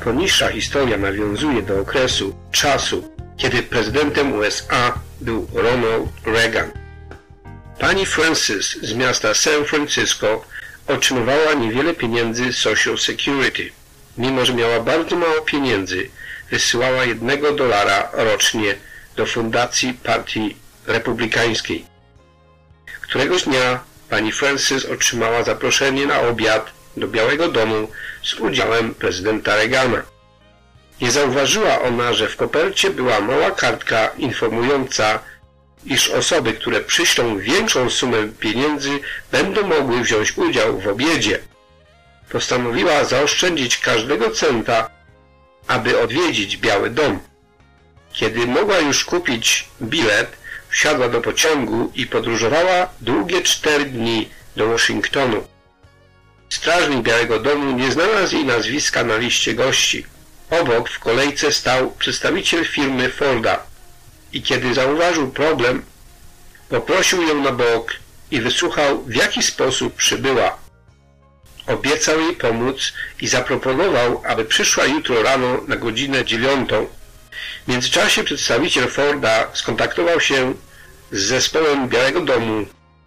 jako niższa historia nawiązuje do czasu, kiedy prezydentem USA był Ronald Reagan. Pani Francis z miasta San Francisco otrzymywała niewiele pieniędzy Social Security. Mimo że miała bardzo mało pieniędzy, wysyłała $1 rocznie do fundacji Partii Republikańskiej. Któregoś dnia pani Francis otrzymała zaproszenie na obiad do Białego Domu z udziałem prezydenta Reagana. Nie zauważyła ona, że w kopercie była mała kartka informująca, iż osoby, które przyślą większą sumę pieniędzy, będą mogły wziąć udział w obiedzie. Postanowiła zaoszczędzić każdego centa, aby odwiedzić Biały Dom. Kiedy mogła już kupić bilet, wsiadła do pociągu i podróżowała długie 4 dni do Waszyngtonu. Strażnik Białego Domu nie znalazł jej nazwiska na liście gości. Obok w kolejce stał przedstawiciel firmy Forda i kiedy zauważył problem, poprosił ją na bok i wysłuchał, w jaki sposób przybyła. Obiecał jej pomóc i zaproponował, aby przyszła jutro rano na godzinę 9. W międzyczasie przedstawiciel Forda skontaktował się z zespołem Białego Domu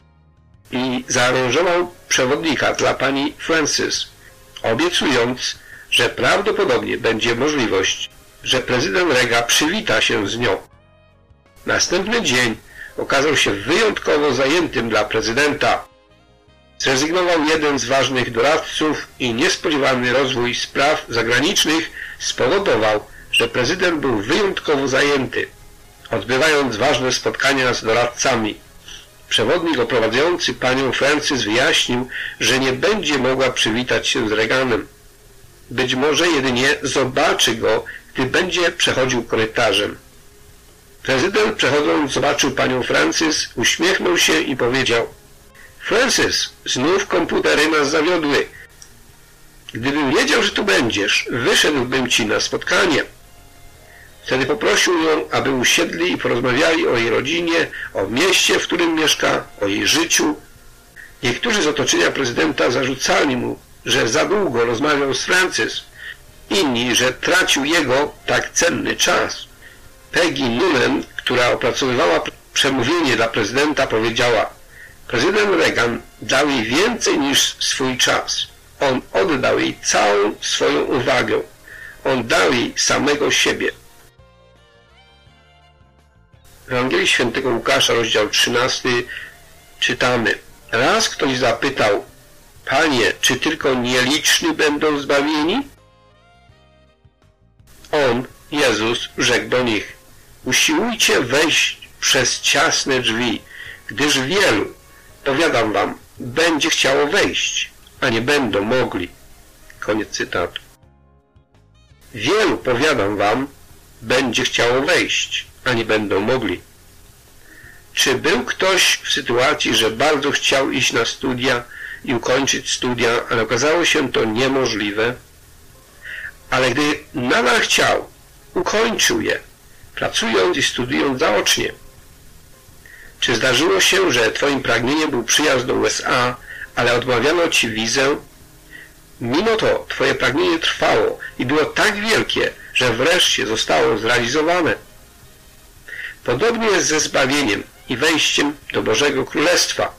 i zaaranżował przewodnika dla pani Francis, obiecując, że prawdopodobnie będzie możliwość, że prezydent Reagan przywita się z nią. Następny dzień okazał się wyjątkowo zajętym dla prezydenta. Zrezygnował jeden z ważnych doradców i niespodziewany rozwój spraw zagranicznych spowodował, że prezydent był wyjątkowo zajęty, odbywając ważne spotkania z doradcami. Przewodnik oprowadzający panią Francis wyjaśnił, że nie będzie mogła przywitać się z Reaganem. Być może jedynie zobaczy go, gdy będzie przechodził korytarzem. Prezydent, przechodząc, zobaczył panią Francis, uśmiechnął się i powiedział: Francis, znów komputery nas zawiodły. Gdybym wiedział, że tu będziesz, wyszedłbym ci na spotkanie. Wtedy poprosił ją, aby usiedli i porozmawiali o jej rodzinie, o mieście, w którym mieszka, o jej życiu. Niektórzy z otoczenia prezydenta zarzucali mu, że za długo rozmawiał z Francis, inni, że tracił jego tak cenny czas. Peggy Noonan, która opracowywała przemówienie dla prezydenta, powiedziała: prezydent Reagan dał jej więcej niż swój czas. On oddał jej całą swoją uwagę. On dał jej samego siebie. W Ewangelii Świętego Łukasza, rozdział 13, czytamy: raz ktoś zapytał: Panie, czy tylko nieliczni będą zbawieni? On, Jezus, rzekł do nich: usiłujcie wejść przez ciasne drzwi, gdyż wielu, powiadam wam, będzie chciało wejść, a nie będą mogli. Koniec cytatu. Wielu, powiadam wam, będzie chciało wejść, a nie będą mogli. Czy był ktoś w sytuacji, że bardzo chciał iść na studia i ukończyć studia, ale okazało się to niemożliwe? Ale gdy nadal chciał, ukończył je, pracując i studiując zaocznie. Czy zdarzyło się, że twoim pragnieniem był przyjazd do USA, ale odmawiano ci wizę? Mimo to twoje pragnienie trwało i było tak wielkie, że wreszcie zostało zrealizowane. Podobnie jest ze zbawieniem i wejściem do Bożego Królestwa.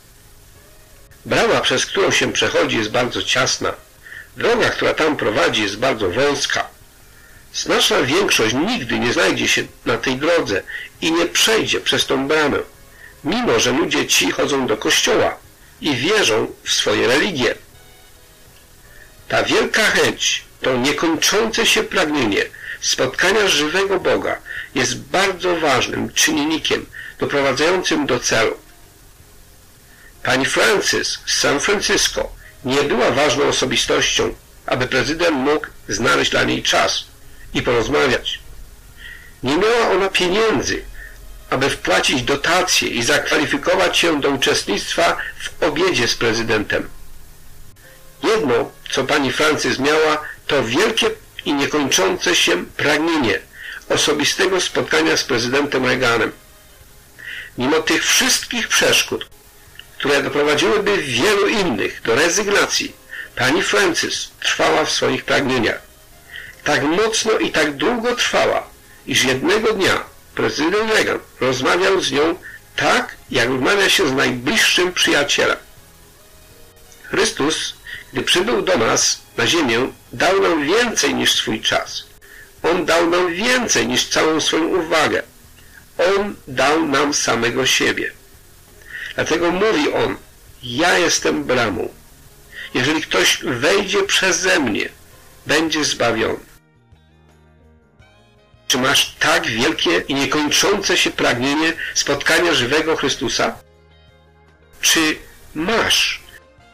Brama, przez którą się przechodzi, jest bardzo ciasna. Droga, która tam prowadzi, jest bardzo wąska. Znaczna większość nigdy nie znajdzie się na tej drodze i nie przejdzie przez tą bramę, mimo że ludzie ci chodzą do kościoła i wierzą w swoje religie. Ta wielka chęć, to niekończące się pragnienie spotkania żywego Boga jest bardzo ważnym czynnikiem doprowadzającym do celu. Pani Francis z San Francisco nie była ważną osobistością, aby prezydent mógł znaleźć dla niej czas i porozmawiać. Nie miała ona pieniędzy, aby wpłacić dotacje i zakwalifikować się do uczestnictwa w obiedzie z prezydentem. Jedno, co pani Francis miała, to wielkie i niekończące się pragnienie osobistego spotkania z prezydentem Reaganem. Mimo tych wszystkich przeszkód, które doprowadziłyby wielu innych do rezygnacji, pani Francis trwała w swoich pragnieniach. tak mocno i tak długo trwała, iż jednego dnia prezydent Reagan rozmawiał z nią tak, jak rozmawia się z najbliższym przyjacielem. Chrystus, gdy przybył do nas na ziemię, dał nam więcej niż swój czas. On dał nam więcej niż całą swoją uwagę. On dał nam samego siebie. Dlatego mówi On, ja jestem bramą. Jeżeli ktoś wejdzie przeze mnie, będzie zbawiony. Czy masz tak wielkie i niekończące się pragnienie spotkania żywego Chrystusa? Czy masz?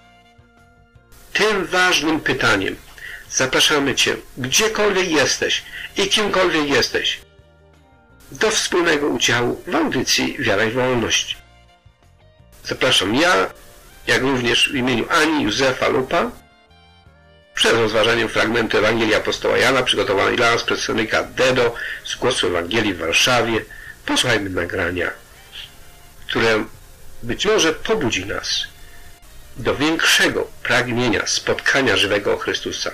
Tym ważnym pytaniem zapraszamy Cię, gdziekolwiek jesteś i kimkolwiek jesteś, do wspólnego udziału w audycji Wiara i Wolność. Zapraszam ja, jak również w imieniu Ani Józefa Lupa, przed rozważaniem fragmentu Ewangelii Apostoła Jana przygotowanej dla nas przez Henryka Dedo z Głosu Ewangelii w Warszawie. Posłuchajmy nagrania, które być może pobudzi nas do większego pragnienia spotkania żywego Chrystusa.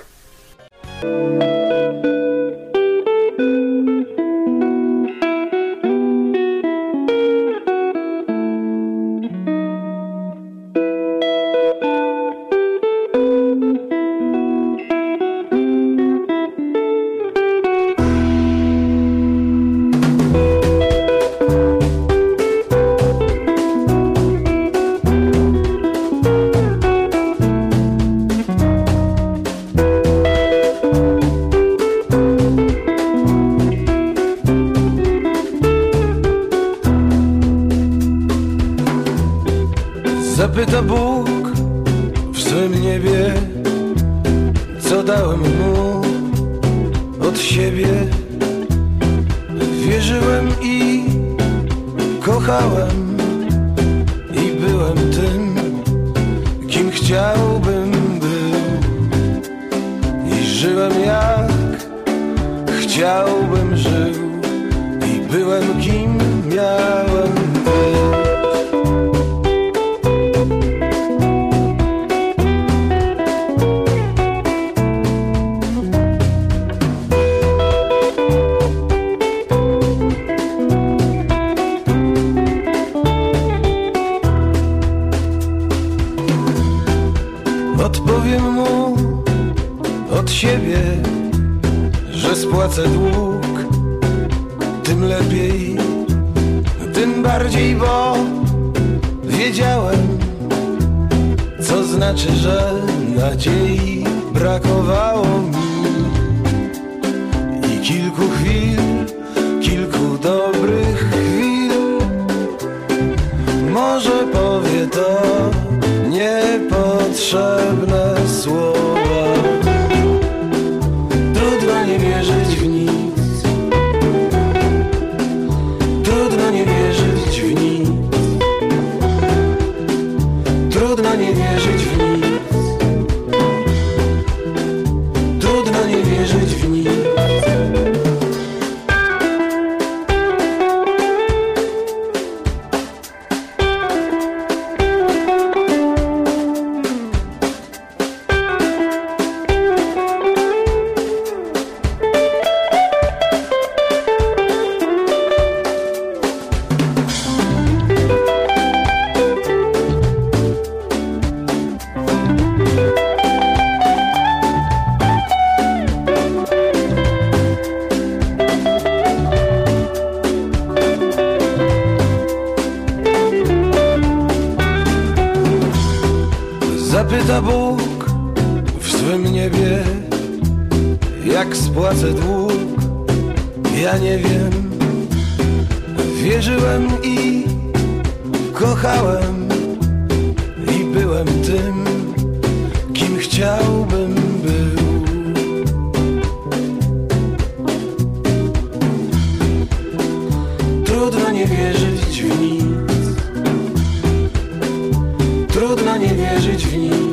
Zapyta Bóg w swym niebie, co dałem Mu od siebie. Wierzyłem i kochałem i byłem tym, kim chciałbym był. I żyłem jak chciałbym żył i byłem kim miałem być. Odpowiem Mu od siebie, że spłacę dług, tym lepiej, tym bardziej, bo wiedziałem, co znaczy, że nadziei brakowało mi. I kilku chwil, kilku dobrych chwil, może powie to niepotrzebne słowa. Trudno nie wierzyć w nic, trudno nie wierzyć w nic, trudno nie wierzyć w nic, trudno nie wierzyć w nic. Zapyta Bóg w swym niebie, jak spłacę dług. Ja nie wiem, wierzyłem i kochałem i byłem tym, kim chciałbym był. Trudno nie wierzyć w nic, trudno nie wierzyć w nic.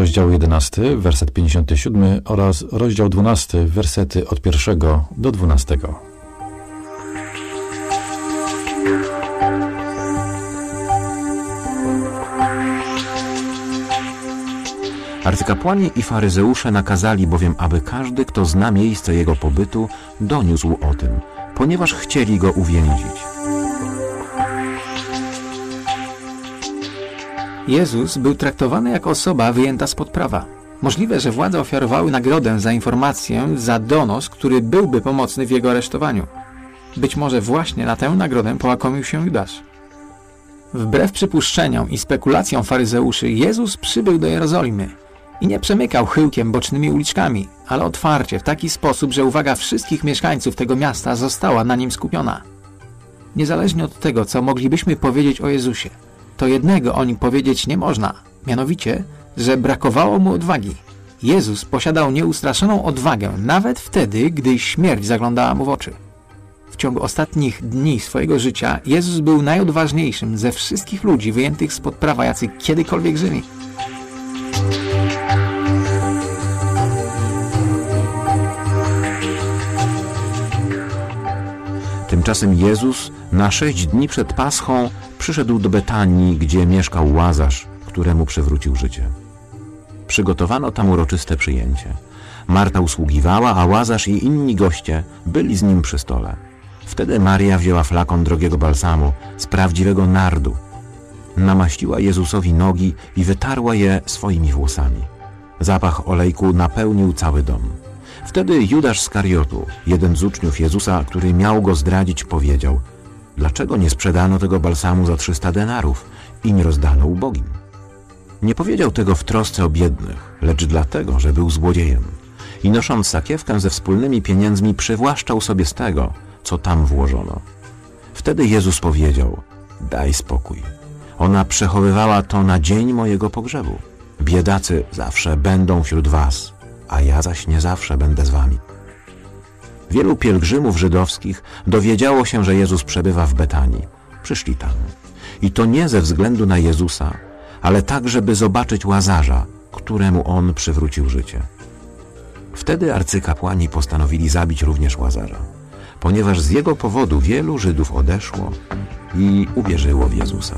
rozdział 11, werset 57 oraz rozdział 12, wersety od 1 do 12. Arcykapłani i faryzeusze nakazali bowiem, aby każdy, kto zna miejsce jego pobytu, doniósł o tym, ponieważ chcieli go uwięzić. Jezus był traktowany jako osoba wyjęta spod prawa. Możliwe, że władze ofiarowały nagrodę za informację, za donos, który byłby pomocny w jego aresztowaniu. Być może właśnie na tę nagrodę połakomił się Judasz. Wbrew przypuszczeniom i spekulacjom faryzeuszy, Jezus przybył do Jerozolimy i nie przemykał chyłkiem bocznymi uliczkami, ale otwarcie, w taki sposób, że uwaga wszystkich mieszkańców tego miasta została na nim skupiona. Niezależnie od tego, co moglibyśmy powiedzieć o Jezusie, to jednego o nim powiedzieć nie można, mianowicie, że brakowało mu odwagi. Jezus posiadał nieustraszoną odwagę, nawet wtedy, gdy śmierć zaglądała mu w oczy. W ciągu ostatnich dni swojego życia Jezus był najodważniejszym ze wszystkich ludzi wyjętych spod prawa, jacy kiedykolwiek żyli. Tymczasem Jezus na 6 dni przed Paschą przyszedł do Betanii, gdzie mieszkał Łazarz, któremu przywrócił życie. Przygotowano tam uroczyste przyjęcie. Marta usługiwała, a Łazarz i inni goście byli z nim przy stole. Wtedy Maria wzięła flakon drogiego balsamu z prawdziwego nardu. Namaściła Jezusowi nogi i wytarła je swoimi włosami. Zapach olejku napełnił cały dom. Wtedy Judasz z Kariotu, jeden z uczniów Jezusa, który miał go zdradzić, powiedział: dlaczego nie sprzedano tego balsamu za 300 denarów i nie rozdano ubogim? Nie powiedział tego w trosce o biednych, lecz dlatego, że był złodziejem i nosząc sakiewkę ze wspólnymi pieniędzmi przywłaszczał sobie z tego, co tam włożono. Wtedy Jezus powiedział: daj spokój. Ona przechowywała to na dzień mojego pogrzebu. Biedacy zawsze będą wśród was, a ja zaś nie zawsze będę z wami. Wielu pielgrzymów żydowskich dowiedziało się, że Jezus przebywa w Betanii. Przyszli tam. I to nie ze względu na Jezusa, ale tak, żeby zobaczyć Łazarza, któremu on przywrócił życie. Wtedy arcykapłani postanowili zabić również Łazarza, ponieważ z jego powodu wielu Żydów odeszło i uwierzyło w Jezusa.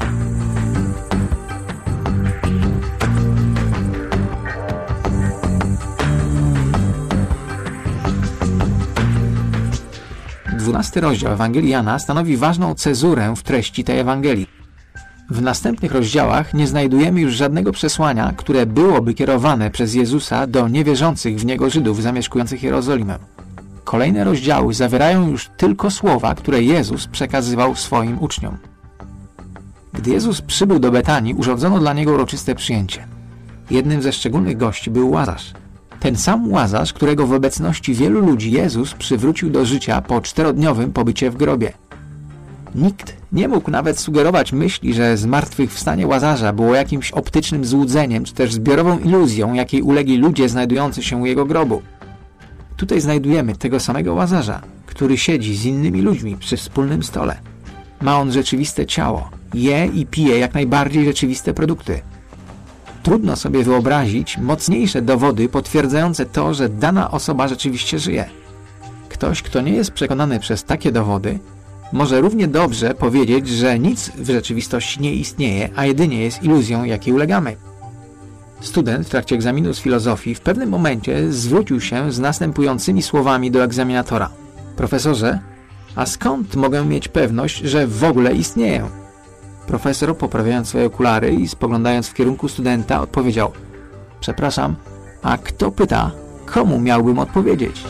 XII rozdział Ewangelii Jana stanowi ważną cezurę w treści tej Ewangelii. W następnych rozdziałach nie znajdujemy już żadnego przesłania, które byłoby kierowane przez Jezusa do niewierzących w Niego Żydów zamieszkujących Jerozolimę. Kolejne rozdziały zawierają już tylko słowa, które Jezus przekazywał swoim uczniom. Gdy Jezus przybył do Betanii, urządzono dla Niego uroczyste przyjęcie. Jednym ze szczególnych gości był Łazarz. Ten sam Łazarz, którego w obecności wielu ludzi Jezus przywrócił do życia po 4-dniowym pobycie w grobie. Nikt nie mógł nawet sugerować myśli, że zmartwychwstanie Łazarza było jakimś optycznym złudzeniem, czy też zbiorową iluzją, jakiej ulegli ludzie znajdujący się u jego grobu. Tutaj znajdujemy tego samego Łazarza, który siedzi z innymi ludźmi przy wspólnym stole. Ma on rzeczywiste ciało, je i pije jak najbardziej rzeczywiste produkty. Trudno sobie wyobrazić mocniejsze dowody potwierdzające to, że dana osoba rzeczywiście żyje. Ktoś, kto nie jest przekonany przez takie dowody, może równie dobrze powiedzieć, że nic w rzeczywistości nie istnieje, a jedynie jest iluzją, jakiej ulegamy. Student w trakcie egzaminu z filozofii w pewnym momencie zwrócił się z następującymi słowami do egzaminatora: profesorze, a skąd mogę mieć pewność, że w ogóle istnieję? Profesor, poprawiając swoje okulary i spoglądając w kierunku studenta, odpowiedział: przepraszam, a kto pyta, komu miałbym odpowiedzieć?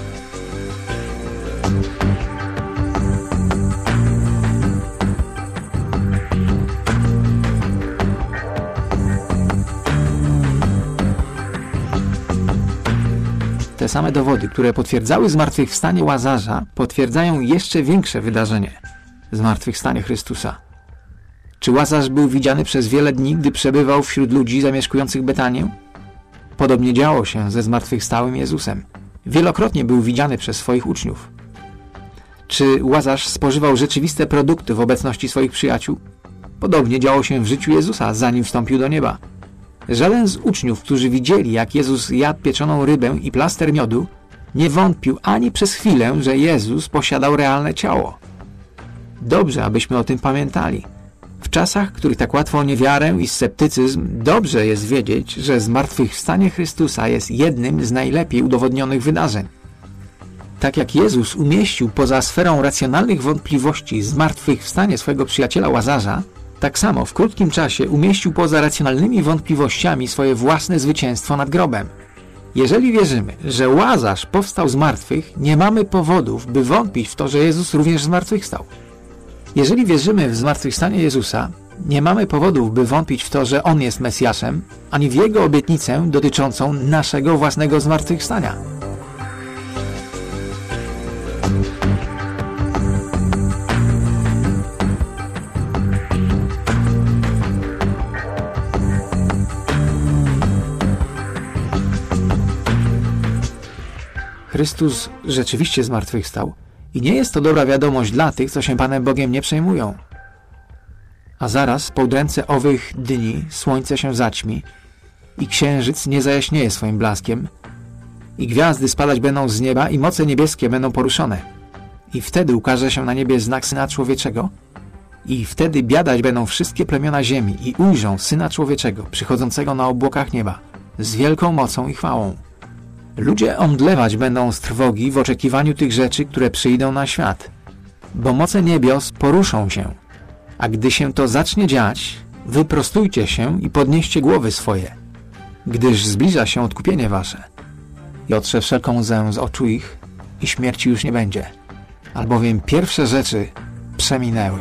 Te same dowody, które potwierdzały zmartwychwstanie Łazarza, potwierdzają jeszcze większe wydarzenie – zmartwychwstanie Chrystusa. Czy Łazarz był widziany przez wiele dni, gdy przebywał wśród ludzi zamieszkujących Betanię? Podobnie działo się ze zmartwychwstałym Jezusem. Wielokrotnie był widziany przez swoich uczniów. Czy Łazarz spożywał rzeczywiste produkty w obecności swoich przyjaciół? Podobnie działo się w życiu Jezusa, zanim wstąpił do nieba. Żaden z uczniów, którzy widzieli, jak Jezus jadł pieczoną rybę i plaster miodu, nie wątpił ani przez chwilę, że Jezus posiadał realne ciało. Dobrze, abyśmy o tym pamiętali. W czasach, w których tak łatwo o niewiarę i sceptycyzm, dobrze jest wiedzieć, że zmartwychwstanie Chrystusa jest jednym z najlepiej udowodnionych wydarzeń. Tak jak Jezus umieścił poza sferą racjonalnych wątpliwości zmartwychwstanie swojego przyjaciela Łazarza, tak samo w krótkim czasie umieścił poza racjonalnymi wątpliwościami swoje własne zwycięstwo nad grobem. Jeżeli wierzymy, że Łazarz powstał z martwych, nie mamy powodów, by wątpić w to, że Jezus również zmartwychwstał. Jeżeli wierzymy w zmartwychwstanie Jezusa, nie mamy powodów, by wątpić w to, że On jest Mesjaszem, ani w Jego obietnicę dotyczącą naszego własnego zmartwychwstania. Chrystus rzeczywiście zmartwychwstał i nie jest to dobra wiadomość dla tych, co się Panem Bogiem nie przejmują. A zaraz po udręce owych dni słońce się zaćmi i księżyc nie zajaśnieje swoim blaskiem i gwiazdy spadać będą z nieba i moce niebieskie będą poruszone. I wtedy ukaże się na niebie znak Syna Człowieczego i wtedy biadać będą wszystkie plemiona ziemi i ujrzą Syna Człowieczego przychodzącego na obłokach nieba z wielką mocą i chwałą. Ludzie omdlewać będą z trwogi w oczekiwaniu tych rzeczy, które przyjdą na świat, bo moce niebios poruszą się. A gdy się to zacznie dziać, wyprostujcie się i podnieście głowy swoje, gdyż zbliża się odkupienie wasze. I otrze wszelką łzę z oczu ich i śmierci już nie będzie, albowiem pierwsze rzeczy przeminęły.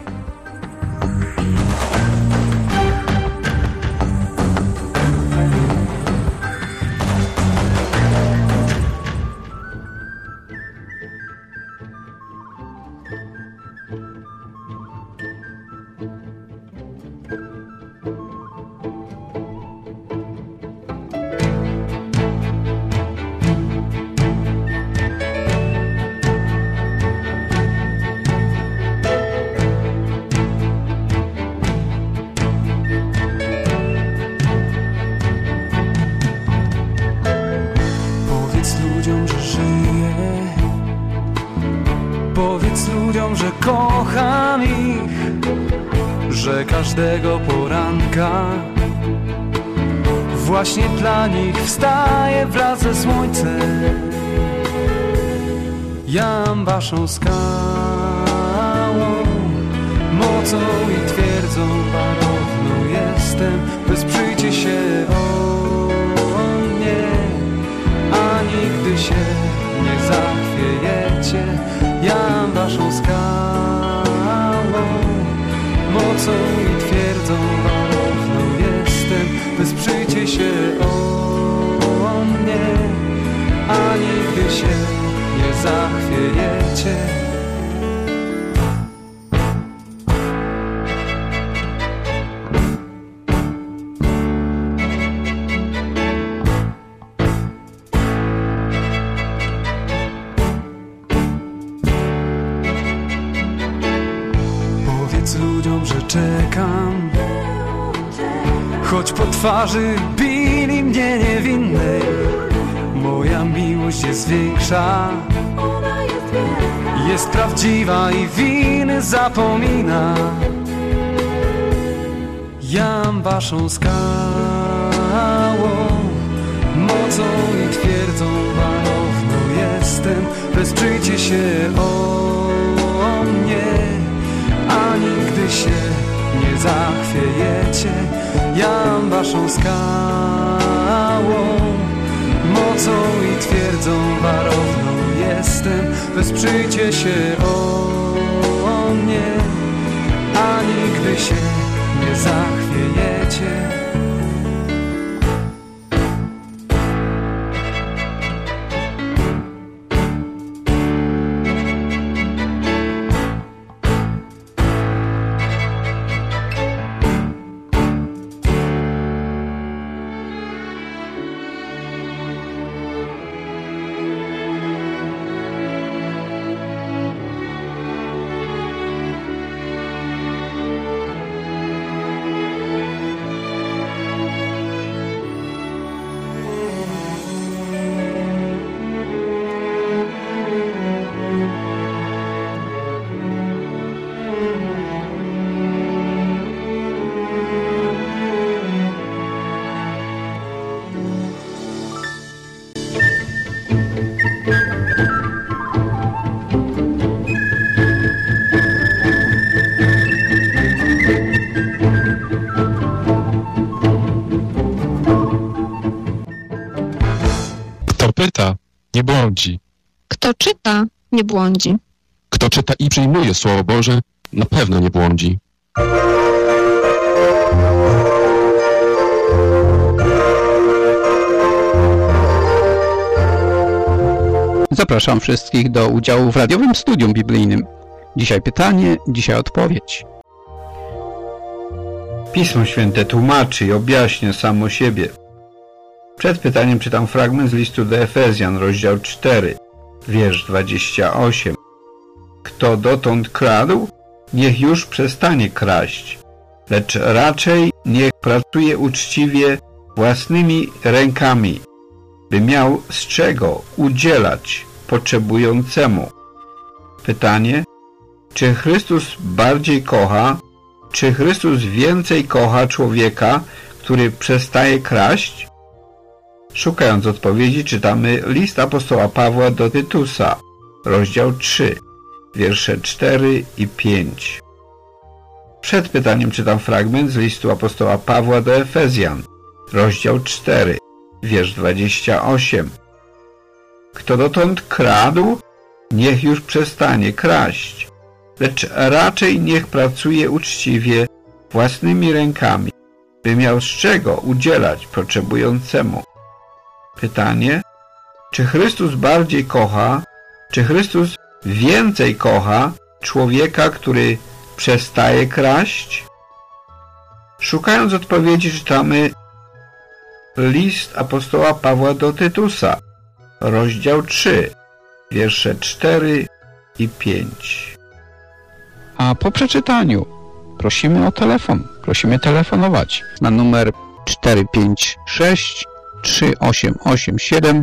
Powiedz ludziom, że kocham ich, że każdego poranka właśnie dla nich wstaje wraz ze słońcem. Jam waszą skałą, mocą i twierdzą warowną jestem. Wesprzyjcie się o mnie, a nigdy się nie zachwiejecie. Jam waszą skałą, mocą i twierdzą warowną jestem. Wesprzyjcie się o mnie, a nigdy się nie zachwiejecie. Powiedz ludziom, że czekam, choć po twarzy bili mnie niewinnej. Moja miłość jest większa, jest prawdziwa i winy zapomina. Jam waszą skałą, mocą i twierdzą warowną jestem. Wesprzyjcie się o mnie, a nigdy się nie zachwiejecie. Jam waszą skałą, mocą i twierdzą warowną jestem. Wesprzyjcie się o mnie, a nigdy się nie zachwiejecie. pyta, nie błądzi. Kto czyta, nie błądzi. Kto czyta i przyjmuje Słowo Boże, na pewno nie błądzi. Zapraszam wszystkich do udziału w radiowym studium biblijnym. Dzisiaj pytanie, dzisiaj odpowiedź. Pismo Święte tłumaczy i objaśnia samo siebie. Przed pytaniem czytam fragment z listu do Efezjan, rozdział 4, wiersz 28. Kto dotąd kradł, niech już przestanie kraść, lecz raczej niech pracuje uczciwie własnymi rękami, by miał z czego udzielać potrzebującemu. Pytanie: czy Chrystus bardziej kocha, czy Chrystus więcej kocha człowieka, który przestaje kraść? Szukając odpowiedzi, czytamy list apostoła Pawła do Tytusa, rozdział 3, wiersze 4 i 5. Przed pytaniem czytam fragment z listu apostoła Pawła do Efezjan, rozdział 4, wiersz 28. Kto dotąd kradł, niech już przestanie kraść, lecz raczej niech pracuje uczciwie własnymi rękami, by miał z czego udzielać potrzebującemu. Pytanie: czy Chrystus bardziej kocha, czy Chrystus więcej kocha człowieka, który przestaje kraść? Szukając odpowiedzi, czytamy list apostoła Pawła do Tytusa, rozdział 3, wiersze 4 i 5. A po przeczytaniu prosimy o telefon. Prosimy telefonować na numer 456 3887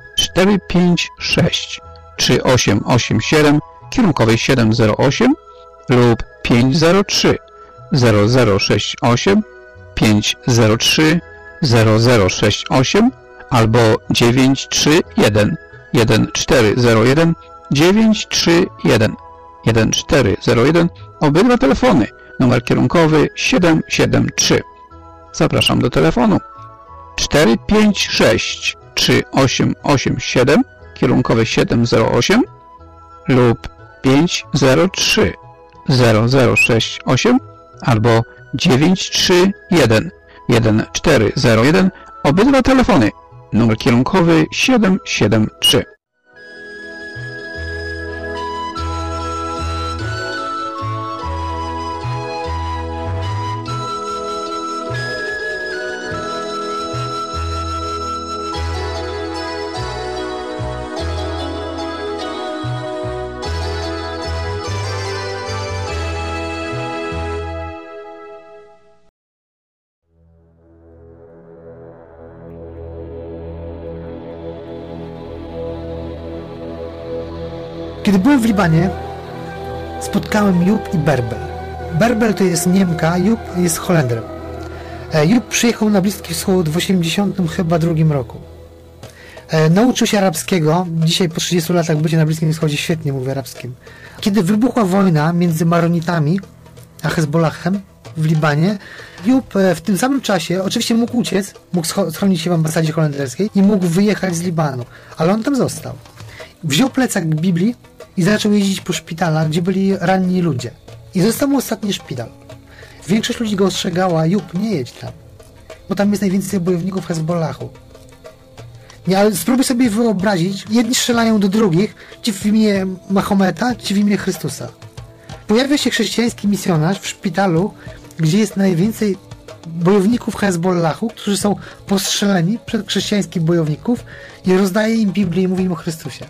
456 3887 kierunkowej 708 lub 503 0068 503 0068 albo 931 1401 931 1401. Obydwa telefony. Numer kierunkowy 773. Zapraszam do telefonu 456 3887 kierunkowy 708 lub 503 0068 albo 931 1401. Obydwa telefony. Numer kierunkowy 773. Kiedy byłem w Libanie, spotkałem Job i Berbel. Berbel to jest Niemka, Job jest Holendrem. Job przyjechał na Bliski Wschód w 82 roku. Nauczył się arabskiego, dzisiaj po 30 latach bycia na Bliskim Wschodzie świetnie mówi arabskim. Kiedy wybuchła wojna między Maronitami a Hezbollahem w Libanie, Job w tym samym czasie oczywiście mógł uciec, mógł schronić się w ambasadzie holenderskiej i mógł wyjechać z Libanu, ale on tam został. Wziął plecak Biblii i zaczął jeździć po szpitalach, gdzie byli ranni ludzie. I został mu ostatni szpital. Większość ludzi go ostrzegała: Job, nie jedź tam, bo tam jest najwięcej bojowników Hezbollahu. Nie, ale spróbuj sobie wyobrazić, jedni strzelają do drugich, ci w imię Mahometa, ci w imię Chrystusa. Pojawia się chrześcijański misjonarz w szpitalu, gdzie jest najwięcej bojowników Hezbollahu, którzy są postrzeleni przez chrześcijańskich bojowników, i rozdaje im Biblię i mówi im o Chrystusie.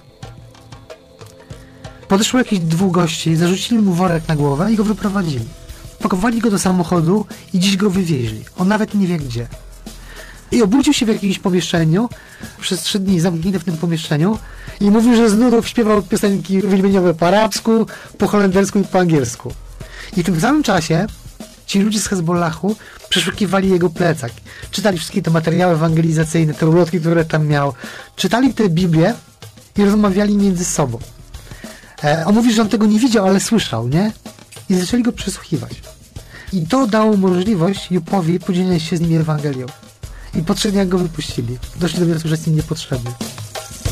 Podeszło jakieś 2 gości, zarzucili mu worek na głowę i go wyprowadzili. Pakowali go do samochodu i dziś go wywieźli. On nawet nie wie gdzie. I obudził się w jakimś pomieszczeniu, przez 3 dni zamknięty w tym pomieszczeniu, i mówił, że z nudów śpiewał piosenki wymieniowe po arabsku, po holendersku i po angielsku. I w tym samym czasie ci ludzie z Hezbollahu przeszukiwali jego plecak. Czytali wszystkie te materiały ewangelizacyjne, te ulotki, które tam miał. Czytali tę Biblię i rozmawiali między sobą. On mówi, że on tego nie widział, ale słyszał, nie? I zaczęli go przesłuchiwać. I to dało możliwość Jobowi podzielenia się z nimi Ewangelią. I potrzebnie jak go wypuścili. Doszli do wniosku, że jest im niepotrzebny.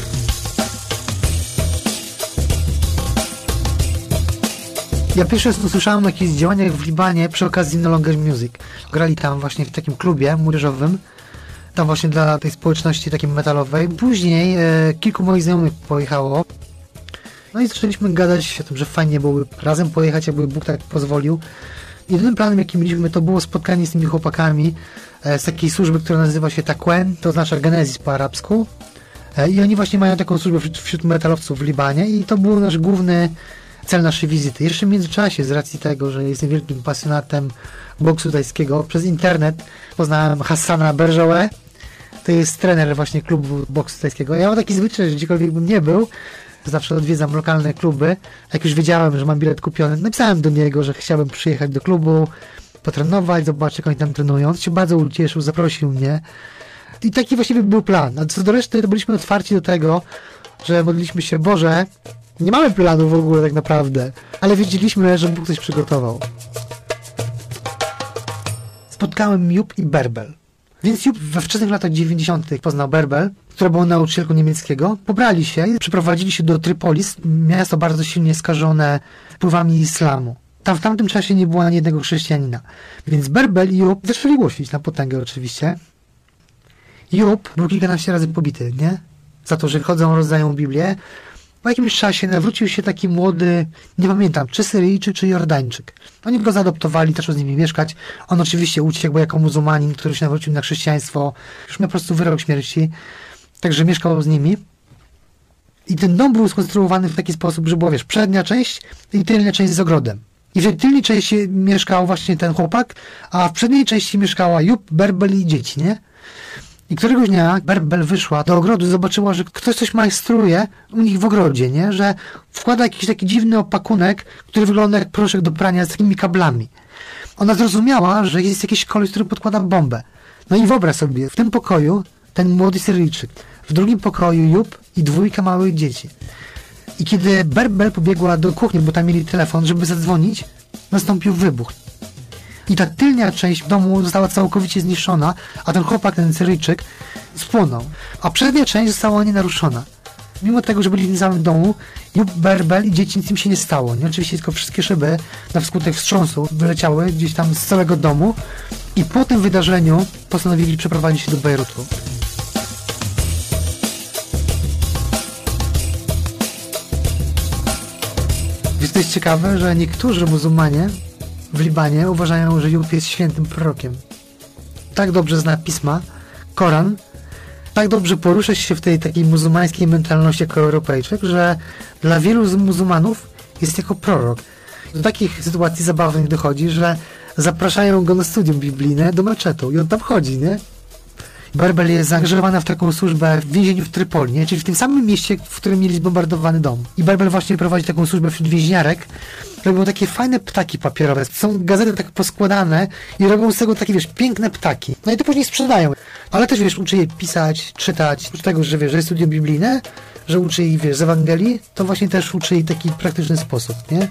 Ja pierwszy raz usłyszałem o jakichś działaniach w Libanie przy okazji No Longer Music. Grali tam właśnie w takim klubie młodzieżowym, tam właśnie dla tej społeczności takiej metalowej. Później kilku moich znajomych pojechało. No i zaczęliśmy gadać o tym, że fajnie byłoby razem pojechać, jakby Bóg tak pozwolił. Jedynym planem, jaki mieliśmy, to było spotkanie z tymi chłopakami z takiej służby, która nazywa się Taqwen, to oznacza Genezis po arabsku. I oni właśnie mają taką służbę wśród metalowców w Libanie i to był nasz główny cel naszej wizyty. Jeszcze w międzyczasie, z racji tego, że jestem wielkim pasjonatem boksu tajskiego, przez internet poznałem Hassana Berjoe. To jest trener właśnie klubu boksu tajskiego. Ja mam taki zwyczaj, że gdziekolwiek bym nie był, zawsze odwiedzam lokalne kluby. Jak już wiedziałem, że mam bilet kupiony, napisałem do niego, że chciałbym przyjechać do klubu, potrenować, zobaczyć, jak oni tam trenują. On się bardzo ucieszył, zaprosił mnie. I taki właściwie był plan. A co do reszty, to byliśmy otwarci do tego, że modliliśmy się, Boże, nie mamy planu w ogóle tak naprawdę, ale wiedzieliśmy, że Bóg coś przygotował. Spotkałem Jup i Berbel. Więc Jup we wczesnych latach 90. poznał Berbel, która była nauczycielką niemieckiego. Pobrali się i przeprowadzili się do Trypolis, miasto bardzo silnie skażone wpływami islamu. Tam w tamtym czasie nie było ani jednego chrześcijanina. Więc Berbel i Jup zaczęli głosić na potęgę oczywiście. Jup był kilkanaście razy pobity, nie? Za to, że chodzą, rozdają Biblię. Po jakimś czasie nawrócił się taki młody, nie pamiętam, czy Syryjczyk, czy Jordańczyk. Oni go zaadoptowali, zaczął z nimi mieszkać. On oczywiście uciekł, bo jako muzułmanin, który się nawrócił na chrześcijaństwo, już miał po prostu wyrok śmierci. Także mieszkał z nimi. I ten dom był skonstruowany w taki sposób, że była, wiesz, przednia część i tylnia część z ogrodem. I w tej tylnej części mieszkał właśnie ten chłopak, a w przedniej części mieszkała Jup, Berbel i dzieci, nie? I któregoś dnia Berbel wyszła do ogrodu i zobaczyła, że ktoś coś majstruje u nich w ogrodzie, nie? Że wkłada jakiś taki dziwny opakunek, który wygląda jak proszek do prania z takimi kablami. Ona zrozumiała, że jest jakiś koleś, który podkłada bombę. No i wyobraź sobie, w tym pokoju ten młody Syryjczyk, w drugim pokoju Jup i 2 małych dzieci. I kiedy Berbel pobiegła do kuchni, bo tam mieli telefon, żeby zadzwonić, nastąpił wybuch. I ta tylnia część domu została całkowicie zniszczona, a ten chłopak, ten Syryjczyk, spłonął. A przednia część została nienaruszona. Mimo tego, że byli w tym samym domu, Jup, Berbel i dzieci, nic im się nie stało. Nie? Oczywiście tylko wszystkie szyby na wskutek wstrząsu wyleciały gdzieś tam z całego domu i po tym wydarzeniu postanowili przeprowadzić się do Bejrutu. Więc to jest ciekawe, że niektórzy muzułmanie w Libanie uważają, że Jup jest świętym prorokiem. Tak dobrze zna pisma, Koran, tak dobrze porusza się w tej takiej muzułmańskiej mentalności jako Europejczyk, że dla wielu muzułmanów jest jako prorok. Do takich sytuacji zabawnych dochodzi, że zapraszają go na studium biblijne do meczetu i on tam chodzi, nie? Berbel jest zaangażowana w taką służbę w więzieniu w Trypoli, nie? Czyli w tym samym mieście, w którym mieli zbombardowany dom. I Berbel właśnie prowadzi taką służbę wśród więźniarek. Robią takie fajne ptaki papierowe. Są gazety tak poskładane i robią z tego takie, wiesz, piękne ptaki. No i to później sprzedają. Ale też, wiesz, uczy je pisać, czytać. Oprócz tego, że wiesz, że jest studium biblijne, że uczy ich, wiesz, z Ewangelii, to właśnie też uczy ich w taki praktyczny sposób, nie?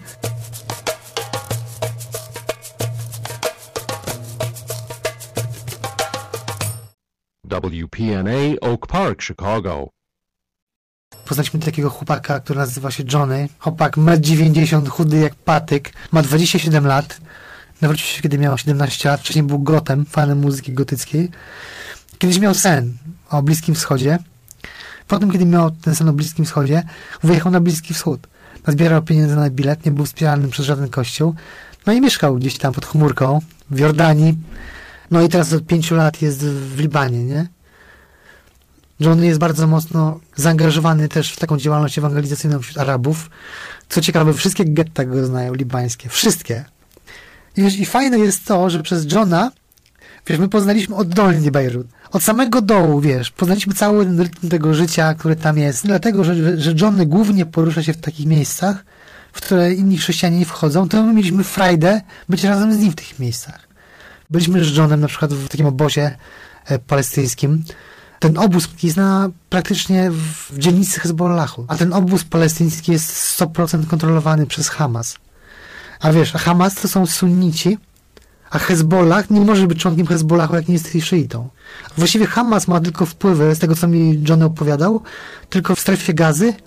WPNA Oak Park, Chicago. Poznaliśmy takiego chłopaka, który nazywa się Johnny. Chłopak 1,90 m, chudy jak patyk. Ma 27 lat. Nawrócił się, kiedy miał 17 lat. Wcześniej był gotem, fanem muzyki gotyckiej. Kiedyś miał sen o Bliskim Wschodzie. Potem, kiedy miał ten sen o Bliskim Wschodzie, wyjechał na Bliski Wschód. Nazbierał pieniędzy na bilet, nie był wspierany przez żaden kościół. No i mieszkał gdzieś tam pod chmurką w Jordanii. No i teraz od 5 lat jest w Libanie, nie? Johnny jest bardzo mocno zaangażowany też w taką działalność ewangelizacyjną wśród Arabów. Co ciekawe, wszystkie getta go znają, libańskie. Wszystkie. I fajne jest to, że przez Johna, wiesz, my poznaliśmy oddolnie Bejrut. Od samego dołu, wiesz, poznaliśmy cały ten rytm tego życia, który tam jest. Dlatego, że Johnny głównie porusza się w takich miejscach, w które inni chrześcijanie nie wchodzą, to my mieliśmy frajdę być razem z nim w tych miejscach. Byliśmy z Johnem na przykład w takim obozie palestyńskim. Ten obóz jest praktycznie w dzielnicy Hezbollahu, a ten obóz palestyński jest 100% kontrolowany przez Hamas. A wiesz, Hamas to są sunnici, a Hezbollah nie może być członkiem Hezbollahu, jak nie jest szyitą. Właściwie Hamas ma tylko wpływy, z tego co mi Johnny opowiadał, tylko w strefie Gazy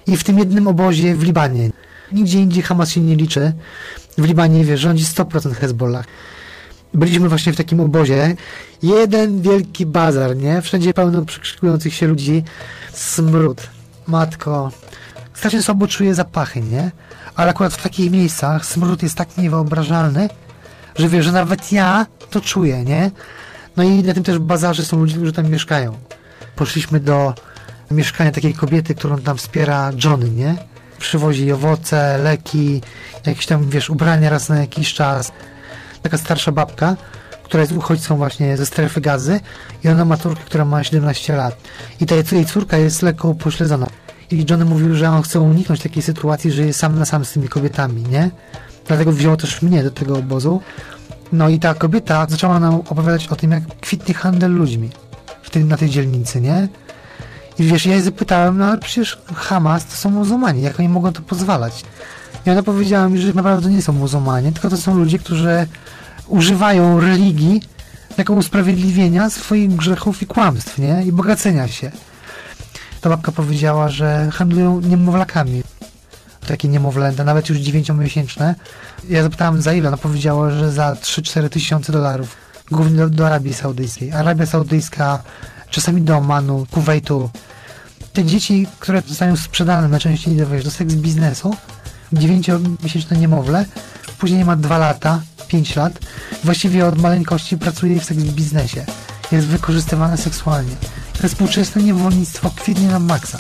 i w tym jednym obozie w Libanie. Nigdzie indziej Hamas się nie liczy. W Libanie, wiesz, rządzi 100% Hezbollah. Byliśmy właśnie w takim obozie. Jeden wielki bazar, nie? Wszędzie pełno przekrzykujących się ludzi. Smród. Matko. Strasznie słabo czuję zapachy, nie? Ale akurat w takich miejscach smród jest tak niewyobrażalny, że wiesz, że nawet ja to czuję, nie? No i na tym też bazarze są ludzie, którzy tam mieszkają. Poszliśmy do mieszkania takiej kobiety, którą tam wspiera Johnny, nie? Przywozi owoce, leki, jakieś tam, wiesz, ubrania raz na jakiś czas. Taka starsza babka, która jest uchodźcą właśnie ze strefy Gazy i ona ma córkę, która ma 17 lat. I ta jej córka jest lekko upośledzona. I Johnny mówił, że on chce uniknąć takiej sytuacji, że jest sam na sam z tymi kobietami, nie? Dlatego wziął też mnie do tego obozu. No i ta kobieta zaczęła nam opowiadać o tym, jak kwitnie handel ludźmi na tej dzielnicy, nie? I wiesz, ja jej zapytałem, no ale przecież Hamas to są muzułmanie, jak oni mogą to pozwalać? I ona powiedziała mi, że naprawdę nie są muzułmanie, tylko to są ludzie, którzy używają religii jako usprawiedliwienia swoich grzechów i kłamstw, nie? I bogacenia się. Ta babka powiedziała, że handlują niemowlakami. Takie niemowlęta, nawet już 9-miesięczne. Ja zapytałem, za ile? Ona powiedziała, że za 3-4 tysiące dolarów. Głównie do Arabii Saudyjskiej. Arabia Saudyjska, czasami do Omanu, Kuwejtu. Te dzieci, które zostają sprzedane najczęściej do seks biznesu, 9-miesięczne niemowlę, później ma 2 lata, 5 lat. Właściwie od maleńkości pracuje w seks biznesie. Jest wykorzystywane seksualnie. To współczesne niewolnictwo kwitnie na maksa.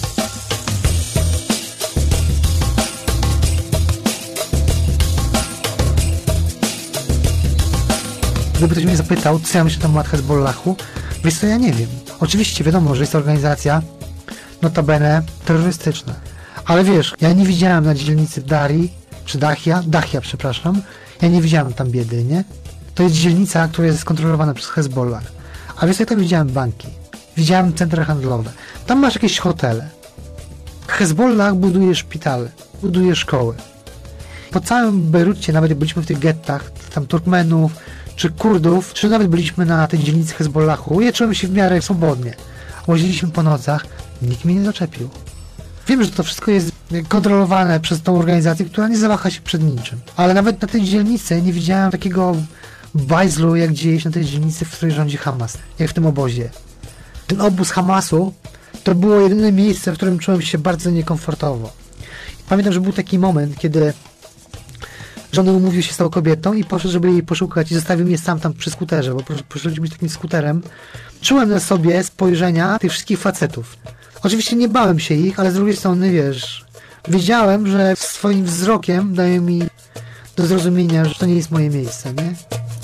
Gdyby ktoś mnie zapytał, co ja myślę na temat Hezbollahu, wiesz co, ja nie wiem. Oczywiście wiadomo, że jest to organizacja notabene terrorystyczna. Ale wiesz, ja nie widziałem na dzielnicy Darii, czy Dahia, przepraszam, ja nie widziałem tam biedy, nie? To jest dzielnica, która jest skontrolowana przez Hezbollah. A wiesz, ja tam widziałem banki, widziałem centra handlowe, tam masz jakieś hotele. Hezbollah buduje szpitale, buduje szkoły. Po całym Bejrucie, nawet jak byliśmy w tych gettach, tam Turkmenów, czy Kurdów, czy nawet byliśmy na tej dzielnicy Hezbollahu, ja czułem się w miarę swobodnie. Łaziliśmy po nocach, nikt mnie nie zaczepił. Wiem, że to wszystko jest kontrolowane przez tą organizację, która nie zawaha się przed niczym. Ale nawet na tej dzielnicy nie widziałem takiego bajzlu, jak dzieje się na tej dzielnicy, w której rządzi Hamas, jak w tym obozie. Ten obóz Hamasu to było jedyne miejsce, w którym czułem się bardzo niekomfortowo. Pamiętam, że był taki moment, kiedy Johnny umówił się z tą kobietą i poszedł, żeby jej poszukać i zostawił mnie sam tam przy skuterze, bo poszedłem takim skuterem. Czułem na sobie spojrzenia tych wszystkich facetów. Oczywiście nie bałem się ich, ale z drugiej strony, wiesz, wiedziałem, że swoim wzrokiem dają mi do zrozumienia, że to nie jest moje miejsce, nie?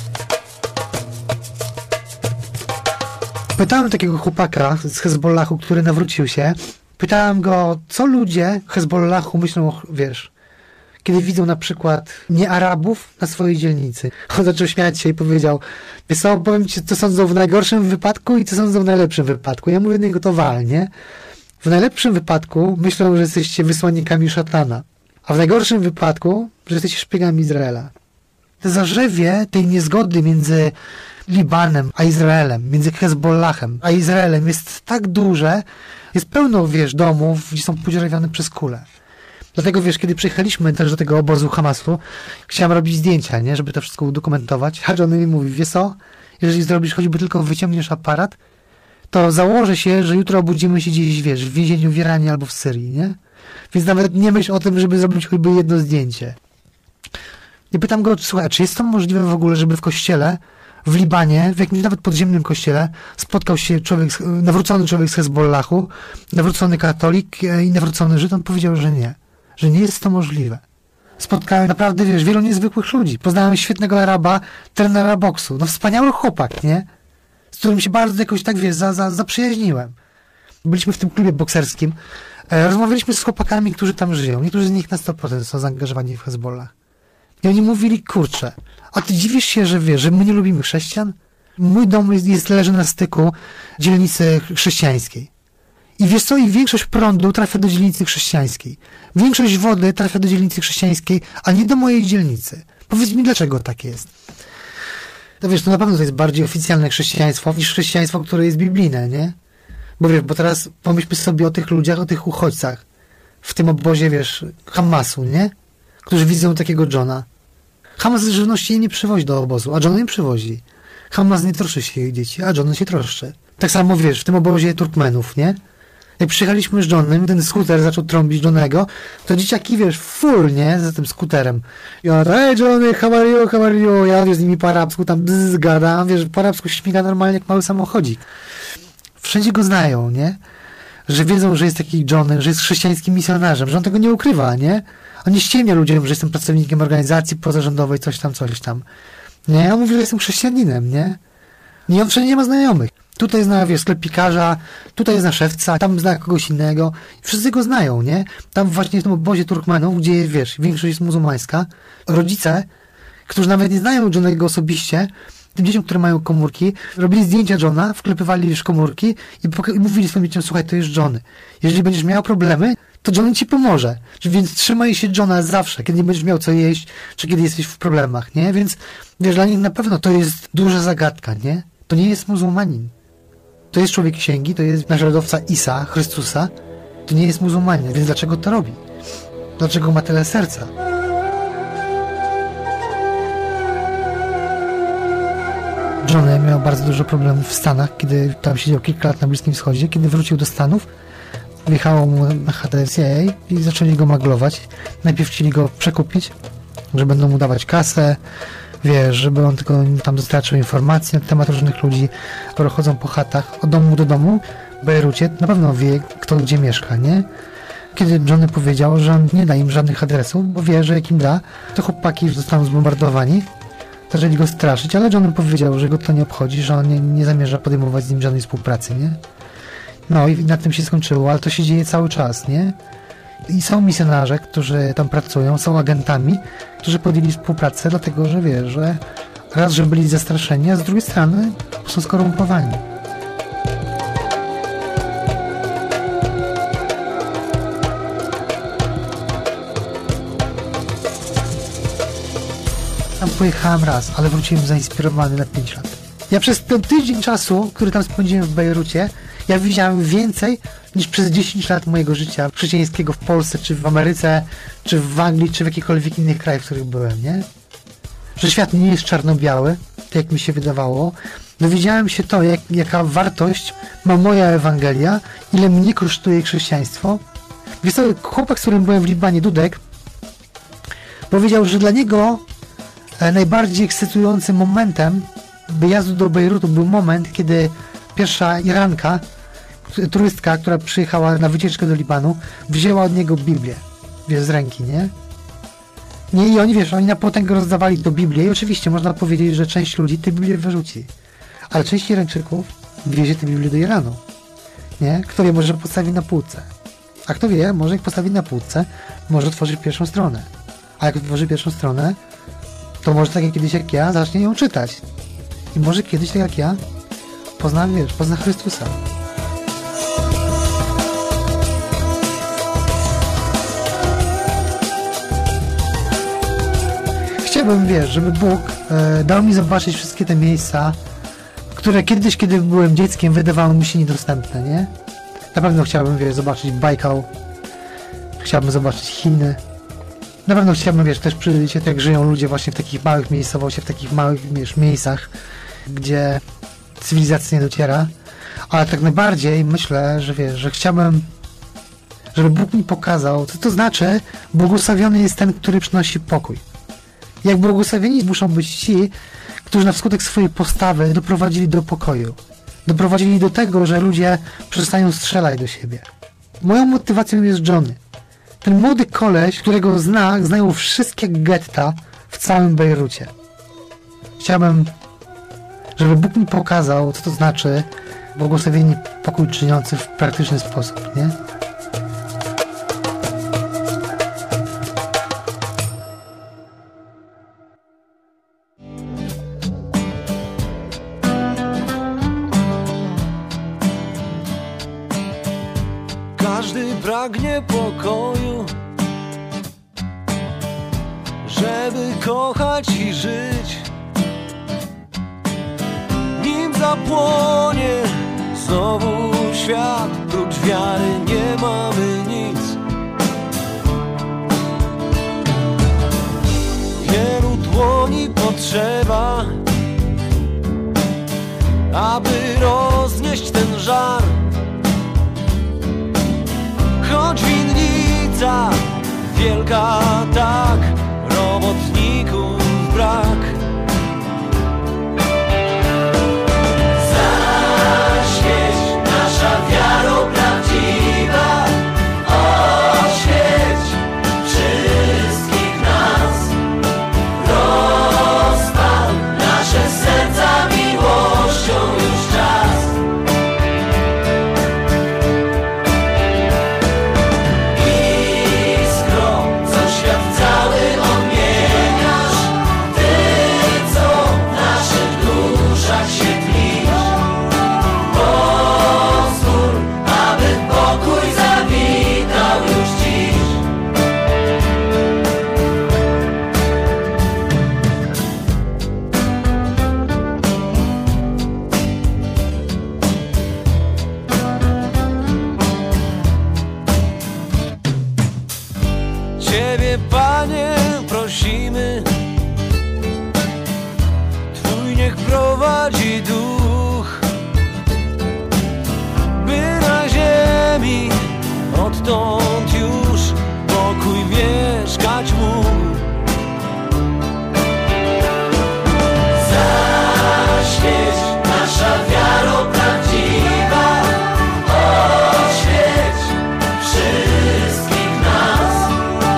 Pytałem takiego chłopaka z Hezbollahu, który nawrócił się. Pytałem go, co ludzie Hezbollahu myślą, wiesz, kiedy widzą na przykład nie Arabów na swojej dzielnicy. On zaczął śmiać się i powiedział, wiesz co, powiem ci, co sądzą w najgorszym wypadku i co sądzą w najlepszym wypadku. Ja mówię do niego to walnie. W najlepszym wypadku myślą, że jesteście wysłannikami szatana, a w najgorszym wypadku, że jesteście szpiegami Izraela. To zarzewie tej niezgody między Libanem a Izraelem, między Hezbollahem a Izraelem jest tak duże, jest pełno, wiesz, domów, gdzie są podziurawione przez kule. Dlatego, wiesz, kiedy przyjechaliśmy też do tego obozu Hamasu, chciałem robić zdjęcia, nie, żeby to wszystko udokumentować, a Johnny mi mówi, wiesz co, jeżeli zrobisz, choćby tylko wyciągniesz aparat, to założę się, że jutro obudzimy się gdzieś, wiesz, w więzieniu w Iranie albo w Syrii, nie? Więc nawet nie myśl o tym, żeby zrobić choćby jedno zdjęcie. I pytam go, słuchaj, czy jest to możliwe w ogóle, żeby w kościele w Libanie, w jakimś nawet podziemnym kościele, spotkał się nawrócony człowiek z Hezbollahu, nawrócony katolik i nawrócony Żyd? On powiedział, że nie. Że nie jest to możliwe. Spotkałem naprawdę, wiesz, wielu niezwykłych ludzi. Poznałem świetnego Araba, trenera boksu. No wspaniały chłopak, nie? Z którym się bardzo jakoś tak, wiesz, zaprzyjaźniłem. Byliśmy w tym klubie bokserskim. Rozmawialiśmy z chłopakami, którzy tam żyją. Niektórzy z nich na 100% są zaangażowani w Hezbollah. I oni mówili, kurczę, a ty dziwisz się, że wiesz, że my nie lubimy chrześcijan? Mój dom leży na styku dzielnicy chrześcijańskiej. I wiesz co, i większość prądu trafia do dzielnicy chrześcijańskiej. Większość wody trafia do dzielnicy chrześcijańskiej, a nie do mojej dzielnicy. Powiedz mi, dlaczego tak jest? To wiesz, to na pewno to jest bardziej oficjalne chrześcijaństwo niż chrześcijaństwo, które jest biblijne, nie? Bo wiesz, bo teraz pomyślmy sobie o tych ludziach, o tych uchodźcach. w tym obozie, wiesz, Hamasu, nie? Którzy widzą takiego Johna. Hamas z żywności nie przywozi do obozu, a John nie przywozi. Hamas nie troszczy się ich dzieci, a John się troszczy. Tak samo, wiesz, w tym obozie Turkmenów, nie? Jak przyjechaliśmy z Johnem, ten skuter zaczął trąbić Johnego, to dzieciaki, wiesz, fur, nie? Za tym skuterem. I on, hey Johnny, how are you? Ja z nimi po arabsku tam gadam, wiesz, po arabsku śmiga normalnie jak mały samochodzik. Wszędzie go znają, nie? Że wiedzą, że jest taki Johnny, że jest chrześcijańskim misjonarzem, że on tego nie ukrywa, nie? On nie ściemnia ludziom, że jestem pracownikiem organizacji pozarządowej, coś tam. Nie? On mówi, że jestem chrześcijaninem, nie? I on wszędzie nie ma znajomych. Tutaj zna, wiesz, sklepikarza, tutaj zna szewca, tam zna kogoś innego. Wszyscy go znają, nie? Tam właśnie w tym obozie Turkmenów, gdzie, wiesz, większość jest muzułmańska, rodzice, którzy nawet nie znają Johnego osobiście, tym dzieciom, które mają komórki, robili zdjęcia Johna, wklepywali już komórki i mówili swoim dzieciom, słuchaj, to jest Johnny. Jeżeli będziesz miał problemy, to Johnny ci pomoże. Więc trzymaj się Johna zawsze, kiedy nie będziesz miał co jeść, czy kiedy jesteś w problemach, nie? Więc, wiesz, dla nich na pewno to jest duża zagadka, nie? To nie jest muzułmanin. To jest człowiek księgi, to jest naśladowca Isa, Chrystusa. To nie jest muzułmanin, więc dlaczego to robi? Dlaczego ma tyle serca? Johnny miał bardzo dużo problemów w Stanach, kiedy tam siedział kilka lat na Bliskim Wschodzie. Kiedy wrócił do Stanów, wjechało mu na CIA i zaczęli go maglować. Najpierw chcieli go przekupić, że będą mu dawać kasę, wiesz, żeby on tylko tam dostarczył informacji na temat różnych ludzi, które chodzą po chatach od domu do domu w Bejrucie. Na pewno wie, kto gdzie mieszka, nie? Kiedy Johnny powiedział, że on nie da im żadnych adresów, bo wie, że jak im da, to chłopaki zostaną zbombardowani. Zaczęli go straszyć, ale Johnny powiedział, że go to nie obchodzi, że on nie zamierza podejmować z nim żadnej współpracy, nie? No i na tym się skończyło, ale to się dzieje cały czas, nie? I są misjonarze, którzy tam pracują, są agentami, którzy podjęli współpracę, dlatego że wie, że raz, że byli zastraszeni, a z drugiej strony są skorumpowani. Tam pojechałem raz, ale wróciłem zainspirowany na 5 lat. Ja przez ten tydzień czasu, który tam spędziłem w Bejrucie, ja widziałem więcej niż przez 10 lat mojego życia chrześcijańskiego w Polsce, czy w Ameryce, czy w Anglii, czy w jakichkolwiek innych krajach, w których byłem, nie? Że świat nie jest czarno-biały, tak jak mi się wydawało. Dowiedziałem się to, jaka wartość ma moja Ewangelia, ile mnie kosztuje chrześcijaństwo. Wiesz co, chłopak, z którym byłem w Libanie, Dudek, powiedział, że dla niego najbardziej ekscytującym momentem wyjazdu do Bejrutu był moment, kiedy pierwsza Iranka, turystka, która przyjechała na wycieczkę do Libanu, wzięła od niego Biblię, wiesz, z ręki, nie? Nie, i oni, wiesz, oni na potęgę rozdawali to Biblię i oczywiście można powiedzieć, że część ludzi tę Biblię wyrzuci, ale część Irańczyków wiezie tę Biblię do Iranu, nie? Kto wie, może postawi na półce, a kto wie, może jak postawi na półce, może otworzy pierwszą stronę, a jak otworzy pierwszą stronę, to może tak jak kiedyś jak ja zacznie ją czytać i może kiedyś tak jak ja pozna Chrystusa. Chciałbym, wiesz, żeby Bóg dał mi zobaczyć wszystkie te miejsca, które kiedyś, kiedy byłem dzieckiem, wydawały mi się niedostępne, nie? Na pewno chciałbym, wiesz, zobaczyć Bajkał, chciałbym zobaczyć Chiny. Na pewno chciałbym, wiesz, też przyjrzeć się, jak żyją ludzie właśnie w takich małych miejscowościach, w takich małych, wiesz, miejscach, gdzie cywilizacja nie dociera. Ale tak najbardziej myślę, że wiesz, że chciałbym, żeby Bóg mi pokazał, co to znaczy, błogosławiony jest ten, który przynosi pokój. Jak błogosławieni muszą być ci, którzy na skutek swojej postawy doprowadzili do pokoju. Doprowadzili do tego, że ludzie przestają strzelać do siebie. Moją motywacją jest Johnny. Ten młody koleś, którego znają wszystkie getta w całym Bejrucie. Chciałbym, żeby Bóg mi pokazał, co to znaczy błogosławieni pokój czyniący w praktyczny sposób, nie? Każdy pragnie pokoju, żeby kochać i żyć. Nim zapłonie znowu świat, prócz wiary nie mamy nic. trzeba, aby roznieść ten żar. Choć winnica wielka tak, robotników brak. Zaświeć nasza wiaro prawdziwa, oświeć wszystkich nas. Rozpal nasze serca miłością już czas. Iskro, co świat cały odmieniasz, Ty, co w naszych duszach się tlisz. Pozwól, aby pokój zawitał już dziś. Ciebie, Panie, prosimy, Twój niech prowadzi duch, by na ziemi odtąd już pokój mieszkać mógł. Zaświeć nasza wiaro prawdziwa, oświeć wszystkich nas.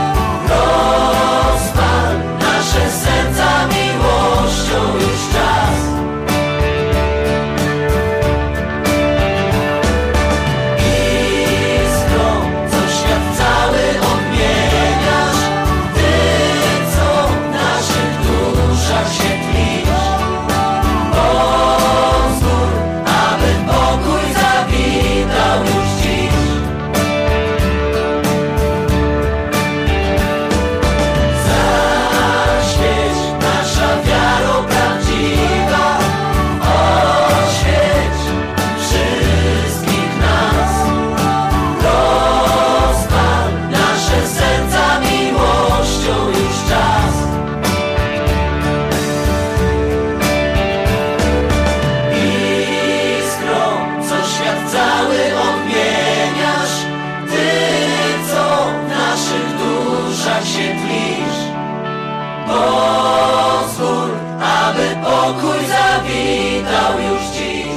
Rozpal nasze serca miłością już czas. Iskro, co świat cały odmieniasz, Ty, co w naszych duszach się tlisz. Pozwól, aby pokój zawitał już dziś. Zaświeć nasza wiaro prawdziwa, oświeć wszystkich nas. Rozpal nasze serca miłością już czas. Iskro, co świat cały odmieniasz, Ty, co w naszych duszach się tlisz. Pozwól, aby pokój zawitał już dziś.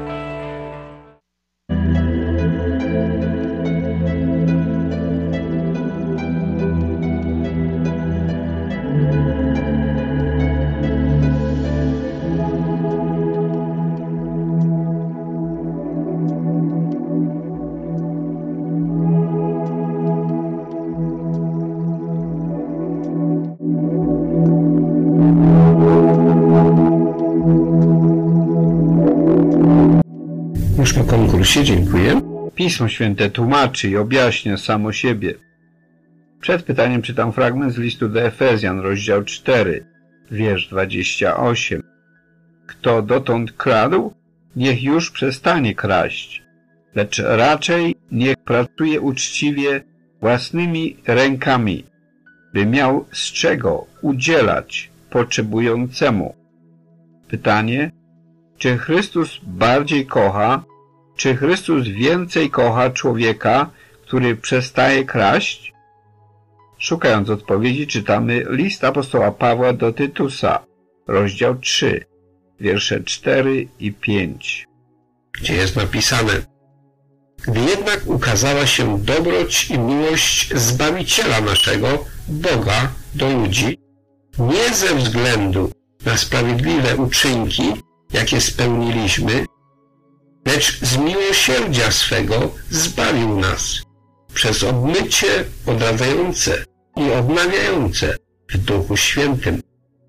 Już po konkursie, dziękuję. Pismo Święte tłumaczy i objaśnia samo siebie. Przed pytaniem czytam fragment z listu do Efezjan, rozdział 4, wiersz 28. Kto dotąd kradł, niech już przestanie kraść, lecz raczej niech pracuje uczciwie własnymi rękami, by miał z czego udzielać potrzebującemu. Pytanie: czy Chrystus bardziej kocha, czy Chrystus więcej kocha człowieka, który przestaje kraść? Szukając odpowiedzi, czytamy list apostoła Pawła do Tytusa, rozdział 3, wiersze 4 i 5. Gdzie jest napisane: Gdy jednak ukazała się dobroć i miłość Zbawiciela naszego, Boga, do ludzi, nie ze względu na sprawiedliwe uczynki, jakie spełniliśmy, lecz z miłosierdzia swego zbawił nas przez obmycie odradzające i odnawiające w Duchu Świętym.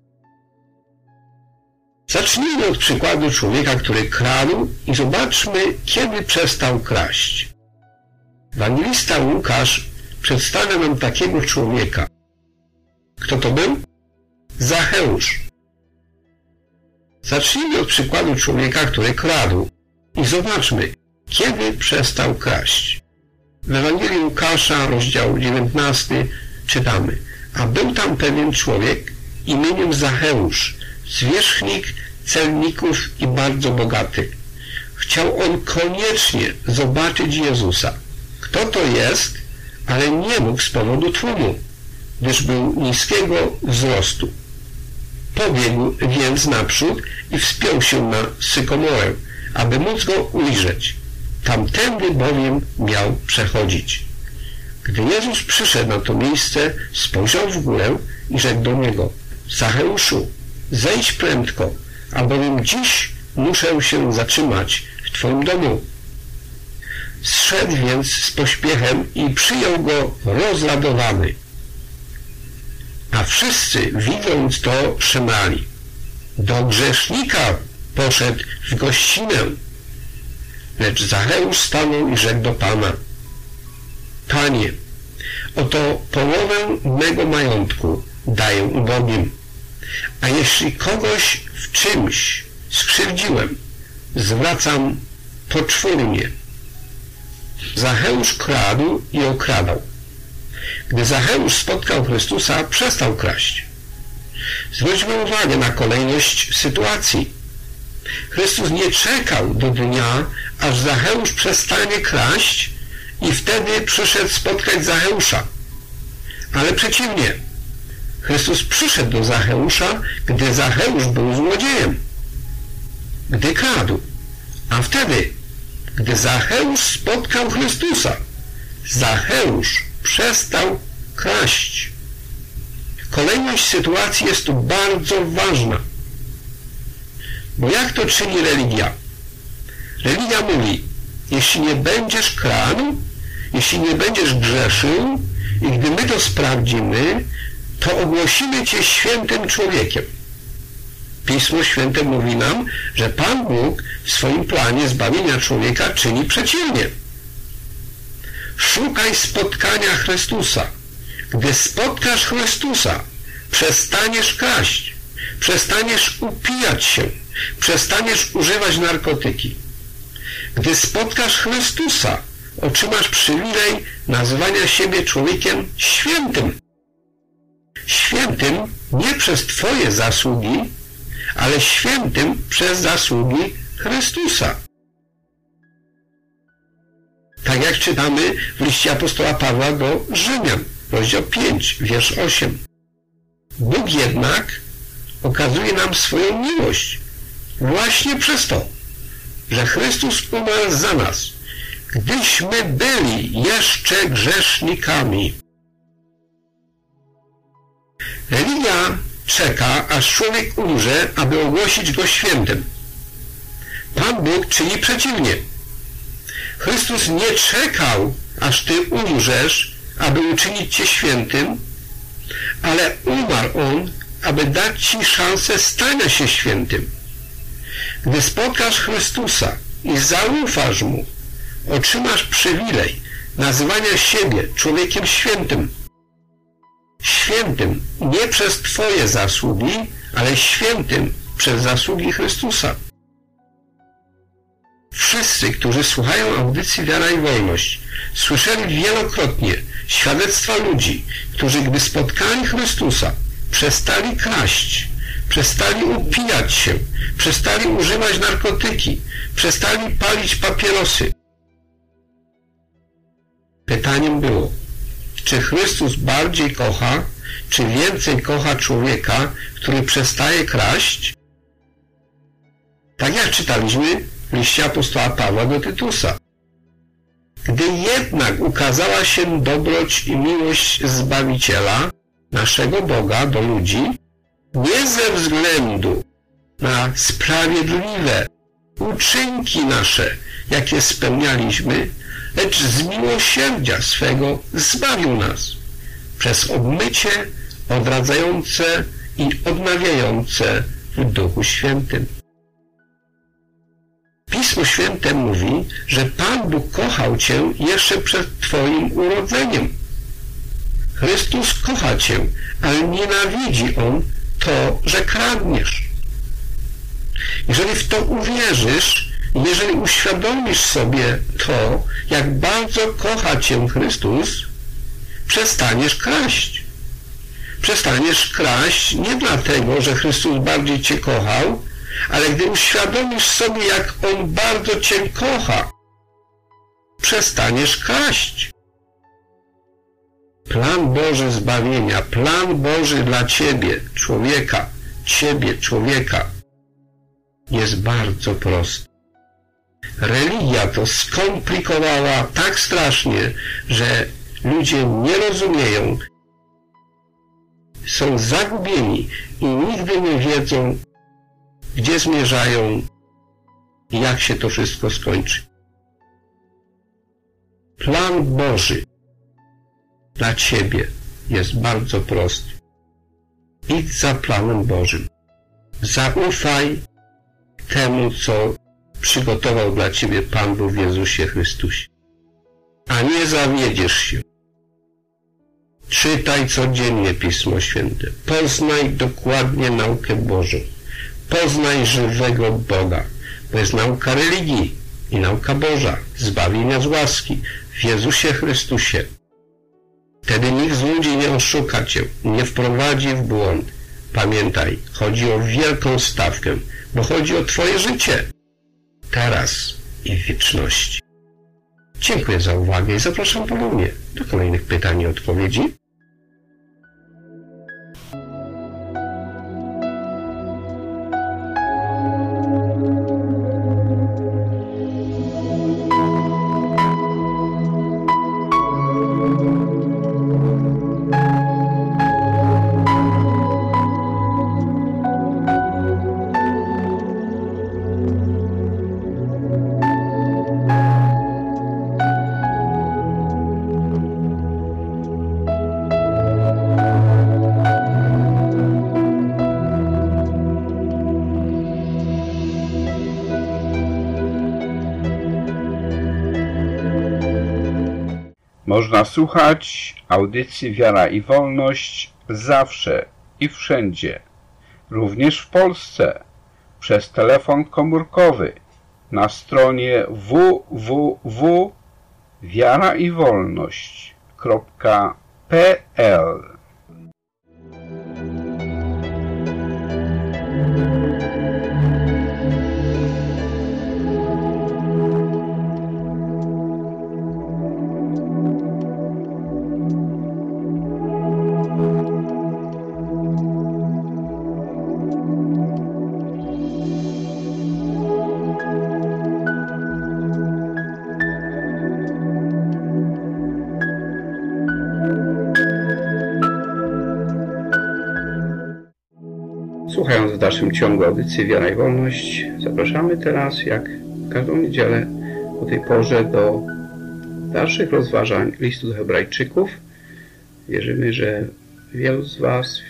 Zacznijmy od przykładu człowieka, który kradł i zobaczmy, kiedy przestał kraść. Ewangelista Łukasz przedstawia nam takiego człowieka. Kto to był? Zacheusz. Zacznijmy od przykładu człowieka, który kradł i zobaczmy, kiedy przestał kraść. W Ewangelii Łukasza, rozdział 19, czytamy: A był tam pewien człowiek imieniem Zacheusz, zwierzchnik celników i bardzo bogaty. Chciał on koniecznie zobaczyć Jezusa. Kto to jest, ale nie mógł z powodu tłumu, gdyż był niskiego wzrostu. Pobiegł więc naprzód i wspiął się na sykomorę, aby móc go ujrzeć. Tamtędy bowiem miał przechodzić. Gdy Jezus przyszedł na to miejsce, spojrzał w górę i rzekł do niego: Zacheuszu, zejdź prędko, albowiem dziś muszę się zatrzymać w Twoim domu. Zszedł więc z pośpiechem i przyjął go rozradowany. A wszyscy, widząc to, szemrali. Do grzesznika poszedł w gościnę. Lecz Zacheusz stanął i rzekł do Pana: Panie, oto połowę mego majątku daję ubogim, a jeśli kogoś w czymś skrzywdziłem, zwracam poczwórnie. Zacheusz kradł i okradał. Gdy Zacheusz spotkał Chrystusa, przestał kraść. Zwróćmy uwagę na kolejność sytuacji. Chrystus nie czekał do dnia, aż Zacheusz przestanie kraść i wtedy przyszedł spotkać Zacheusza. Ale przeciwnie. Chrystus przyszedł do Zacheusza, gdy Zacheusz był złodziejem, gdy kradł. A wtedy, gdy Zacheusz spotkał Chrystusa, Zacheusz przestał kraść. Kolejność sytuacji jest tu bardzo ważna. Bo jak to czyni religia? Religia mówi: jeśli nie będziesz kradł, jeśli nie będziesz grzeszył i gdy my to sprawdzimy, to ogłosimy Cię świętym człowiekiem. Pismo Święte mówi nam, że Pan Bóg w swoim planie zbawienia człowieka czyni przeciwnie. Szukaj spotkania Chrystusa. Gdy spotkasz Chrystusa, przestaniesz kraść, przestaniesz upijać się, przestaniesz używać narkotyki. Gdy spotkasz Chrystusa, otrzymasz przywilej nazywania siebie człowiekiem świętym. Świętym nie przez Twoje zasługi, ale świętym przez zasługi Chrystusa. Tak jak czytamy w liście apostoła Pawła do Rzymian, rozdział 5, wiersz 8. Bóg jednak okazuje nam swoją miłość właśnie przez to, że Chrystus umarł za nas, gdyśmy byli jeszcze grzesznikami. Religia czeka, aż człowiek umrze, aby ogłosić go świętym. Pan Bóg czyni przeciwnie. Chrystus nie czekał, aż Ty umrzesz, aby uczynić Cię świętym, ale umarł On, aby dać Ci szansę stania się świętym. Gdy spotkasz Chrystusa i zaufasz Mu, otrzymasz przywilej nazywania siebie człowiekiem świętym. Świętym nie przez Twoje zasługi, ale świętym przez zasługi Chrystusa. Wszyscy, którzy słuchają audycji Wiara i Wolność, słyszeli wielokrotnie świadectwa ludzi, którzy gdy spotkali Chrystusa, przestali kraść, przestali upijać się, przestali używać narkotyki, przestali palić papierosy. Pytaniem było: czy Chrystus bardziej kocha, czy więcej kocha człowieka, który przestaje kraść? Tak jak czytaliśmy w liście apostoła Pawła do Tytusa. Gdy jednak ukazała się dobroć i miłość Zbawiciela, naszego Boga, do ludzi, nie ze względu na sprawiedliwe uczynki nasze, jakie spełnialiśmy, lecz z miłosierdzia swego zbawił nas przez obmycie odradzające i odnawiające w Duchu Świętym. Pismo Święte mówi, że Pan Bóg kochał Cię jeszcze przed Twoim urodzeniem. Chrystus kocha Cię, ale nienawidzi On to, że kradniesz. Jeżeli w to uwierzysz, jeżeli uświadomisz sobie to, jak bardzo kocha Cię Chrystus, przestaniesz kraść. Przestaniesz kraść nie dlatego, że Chrystus bardziej cię kochał, ale gdy uświadomisz sobie, jak On bardzo cię kocha, przestaniesz kraść. Plan Boży zbawienia, plan Boży dla ciebie, człowieka, jest bardzo prosty. Religia to skomplikowała tak strasznie, że ludzie nie rozumieją, są zagubieni i nigdy nie wiedzą, gdzie zmierzają i jak się to wszystko skończy. Plan Boży dla ciebie jest bardzo prosty. Idź za planem Bożym. Zaufaj temu, co przygotował dla ciebie Pan Bóg w Jezusie Chrystusie. A nie zawiedziesz się. Czytaj codziennie Pismo Święte. Poznaj dokładnie naukę Bożą. Poznaj żywego Boga, bo jest nauka religii i nauka Boża, zbawienia z łaski w Jezusie Chrystusie. Wtedy nikt z ludzi nie oszuka cię, nie wprowadzi w błąd. Pamiętaj, chodzi o wielką stawkę, bo chodzi o twoje życie. Teraz i w wieczności. Dziękuję za uwagę i zapraszam ponownie do kolejnych pytań i odpowiedzi. Można słuchać audycji Wiara i Wolność zawsze i wszędzie, również w Polsce, przez telefon komórkowy na stronie www.wiaraiwolność.pl. Słuchając w dalszym ciągu audycji Wiara i Wolność, zapraszamy teraz, jak każdą niedzielę o tej porze, do dalszych rozważań listu do Hebrajczyków. Wierzymy, że wielu z Was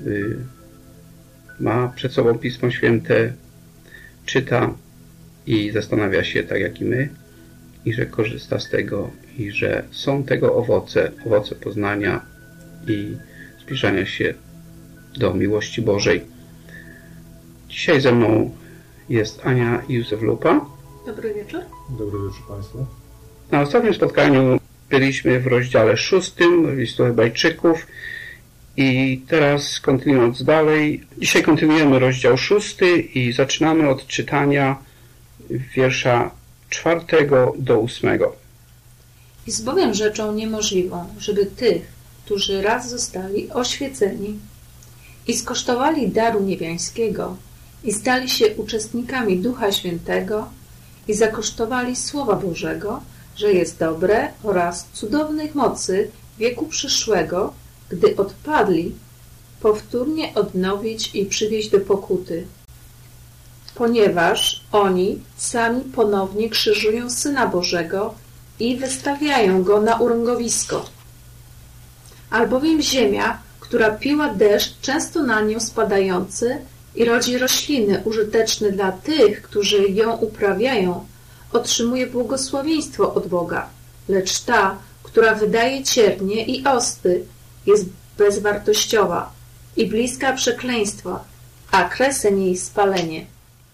ma przed sobą Pismo Święte, czyta i zastanawia się tak jak i my, i że korzysta z tego, i że są tego owoce poznania i zbliżania się do miłości Bożej. Dzisiaj ze mną jest Ania i Józef Lupa. Dobry wieczór. Dobry wieczór Państwu. Na ostatnim spotkaniu byliśmy w rozdziale 6 listu Hebrajczyków i teraz kontynuując dalej, dzisiaj kontynuujemy rozdział 6 i zaczynamy od czytania wiersza 4 do 8. Jest bowiem rzeczą niemożliwą, żeby tych, którzy raz zostali oświeceni i skosztowali daru niebiańskiego i stali się uczestnikami Ducha Świętego i zakosztowali Słowa Bożego, że jest dobre, oraz cudownych mocy wieku przyszłego, gdy odpadli, powtórnie odnowić i przywieść do pokuty. Ponieważ oni sami ponownie krzyżują Syna Bożego i wystawiają Go na urągowisko. Albowiem ziemia, która piła deszcz często na nią spadający i rodzi rośliny użyteczne dla tych, którzy ją uprawiają, otrzymuje błogosławieństwo od Boga, lecz ta, która wydaje ciernie i osty, jest bezwartościowa i bliska przekleństwa, a kresem jej spalenie.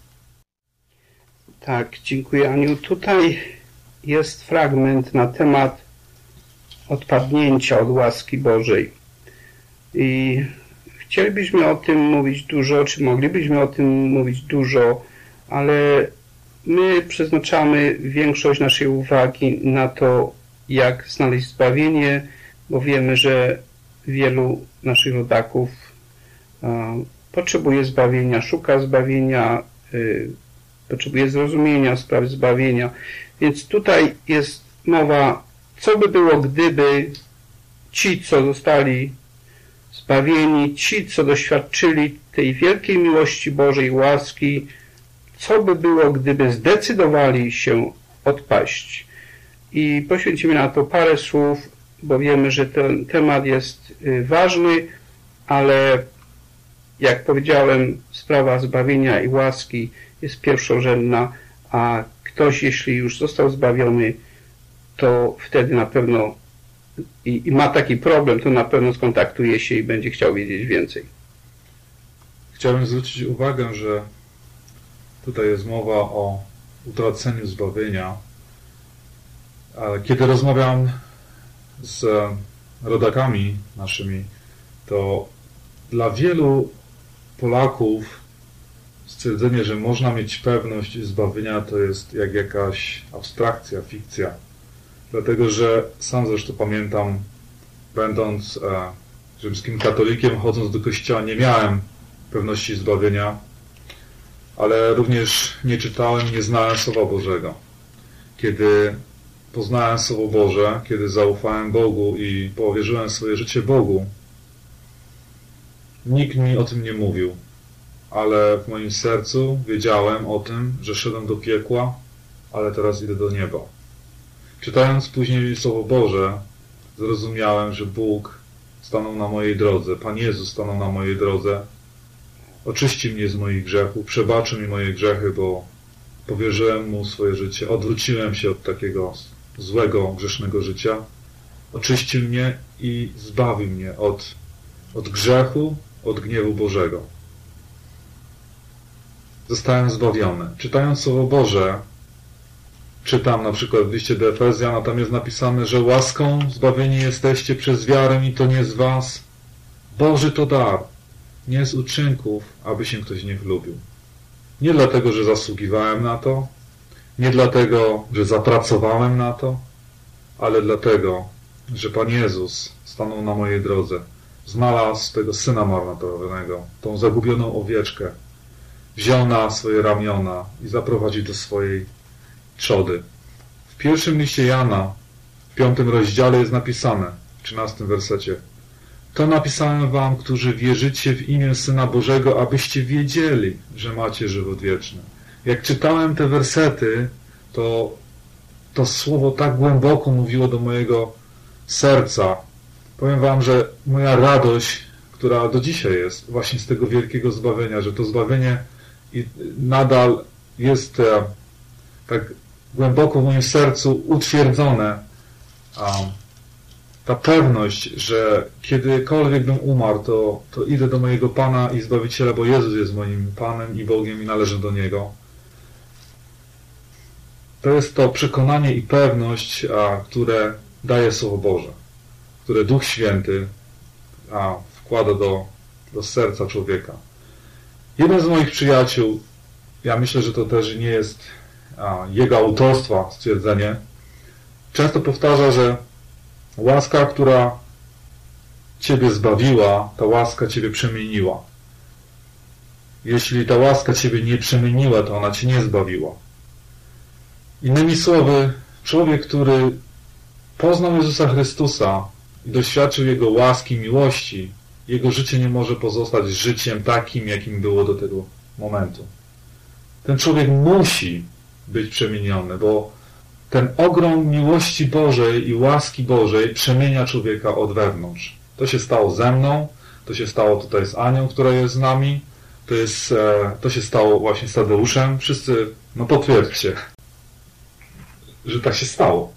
Tak, dziękuję Aniu. Tutaj jest fragment na temat odpadnięcia od łaski Bożej. I chcielibyśmy o tym mówić dużo, czy moglibyśmy o tym mówić dużo, ale my przeznaczamy większość naszej uwagi na to, jak znaleźć zbawienie, bo wiemy, że wielu naszych rodaków potrzebuje zbawienia, szuka zbawienia, potrzebuje zrozumienia sprawy zbawienia. Więc tutaj jest mowa, co by było, gdyby ci, co zostali zbawieni, ci, co doświadczyli tej wielkiej miłości Bożej, łaski, co by było, gdyby zdecydowali się odpaść. I poświęcimy na to parę słów, bo wiemy, że ten temat jest ważny, ale jak powiedziałem, sprawa zbawienia i łaski jest pierwszorzędna, a ktoś, jeśli już został zbawiony, to wtedy na pewno i ma taki problem, to na pewno skontaktuje się i będzie chciał wiedzieć więcej. Chciałbym zwrócić uwagę, że tutaj jest mowa o utraceniu zbawienia. Kiedy rozmawiam z rodakami naszymi, to dla wielu Polaków stwierdzenie, że można mieć pewność zbawienia, to jest jak jakaś abstrakcja, fikcja. Dlatego, że sam zresztą pamiętam, będąc rzymskim katolikiem, chodząc do kościoła, nie miałem pewności zbawienia, ale również nie czytałem, nie znałem Słowa Bożego. Kiedy poznałem Słowo Boże, kiedy zaufałem Bogu i powierzyłem swoje życie Bogu, nikt mi o tym nie mówił, ale w moim sercu wiedziałem o tym, że szedłem do piekła, ale teraz idę do nieba. Czytając później Słowo Boże, zrozumiałem, że Bóg stanął na mojej drodze, Pan Jezus stanął na mojej drodze, oczyści mnie z moich grzechów, przebaczy mi moje grzechy, bo powierzyłem Mu swoje życie, odwróciłem się od takiego złego, grzesznego życia, oczyścił mnie i zbawił mnie od grzechu, od gniewu Bożego. Zostałem zbawiony. Czytając Słowo Boże, czytam na przykład w liście do Efezjan, a tam jest napisane, że łaską zbawieni jesteście przez wiarę i to nie z was. Boży to dar, nie z uczynków, aby się ktoś nie chlubił. Nie dlatego, że zasługiwałem na to, nie dlatego, że zapracowałem na to, ale dlatego, że Pan Jezus stanął na mojej drodze. Znalazł tego Syna marnotrawowanego, tą zagubioną owieczkę, wziął na swoje ramiona i zaprowadził do swojej trzody. W pierwszym liście Jana, w 5 rozdziale jest napisane, w 13 wersecie: to napisałem wam, którzy wierzycie w imię Syna Bożego, abyście wiedzieli, że macie żywot wieczny. Jak czytałem te wersety, to słowo tak głęboko mówiło do mojego serca. Powiem wam, że moja radość, która do dzisiaj jest właśnie z tego wielkiego zbawienia, że to zbawienie nadal jest tak głęboko w moim sercu utwierdzone. Ta pewność, że kiedykolwiek bym umarł, to idę do mojego Pana i Zbawiciela, bo Jezus jest moim Panem i Bogiem i należę do Niego. To jest to przekonanie i pewność, które daje Słowo Boże, które Duch Święty wkłada do serca człowieka. Jeden z moich przyjaciół, ja myślę, że to też nie jest jego autorstwa stwierdzenie, często powtarza, że łaska, która Ciebie zbawiła, ta łaska Ciebie przemieniła. Jeśli ta łaska Ciebie nie przemieniła, to ona Cię nie zbawiła. Innymi słowy, człowiek, który poznał Jezusa Chrystusa i doświadczył Jego łaski, miłości, jego życie nie może pozostać życiem takim, jakim było do tego momentu. Ten człowiek musi być przemieniony, bo ten ogrom miłości Bożej i łaski Bożej przemienia człowieka od wewnątrz. To się stało ze mną, to się stało tutaj z Anią, która jest z nami, to się stało właśnie z Tadeuszem. Wszyscy, potwierdźcie, że tak się stało.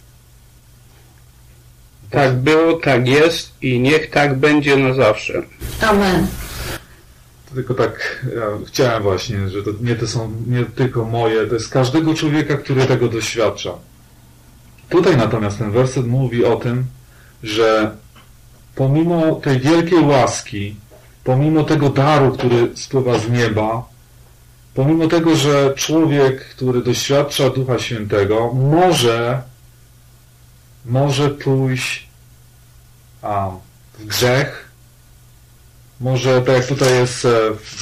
Tak było, tak jest i niech tak będzie na zawsze. Amen. Tylko tak chciałem właśnie, że to nie tylko moje, to jest każdego człowieka, który tego doświadcza. Tutaj natomiast ten werset mówi o tym, że pomimo tej wielkiej łaski, pomimo tego daru, który spływa z nieba, pomimo tego, że człowiek, który doświadcza Ducha Świętego, może pójść w grzech, może, tak jak tutaj jest w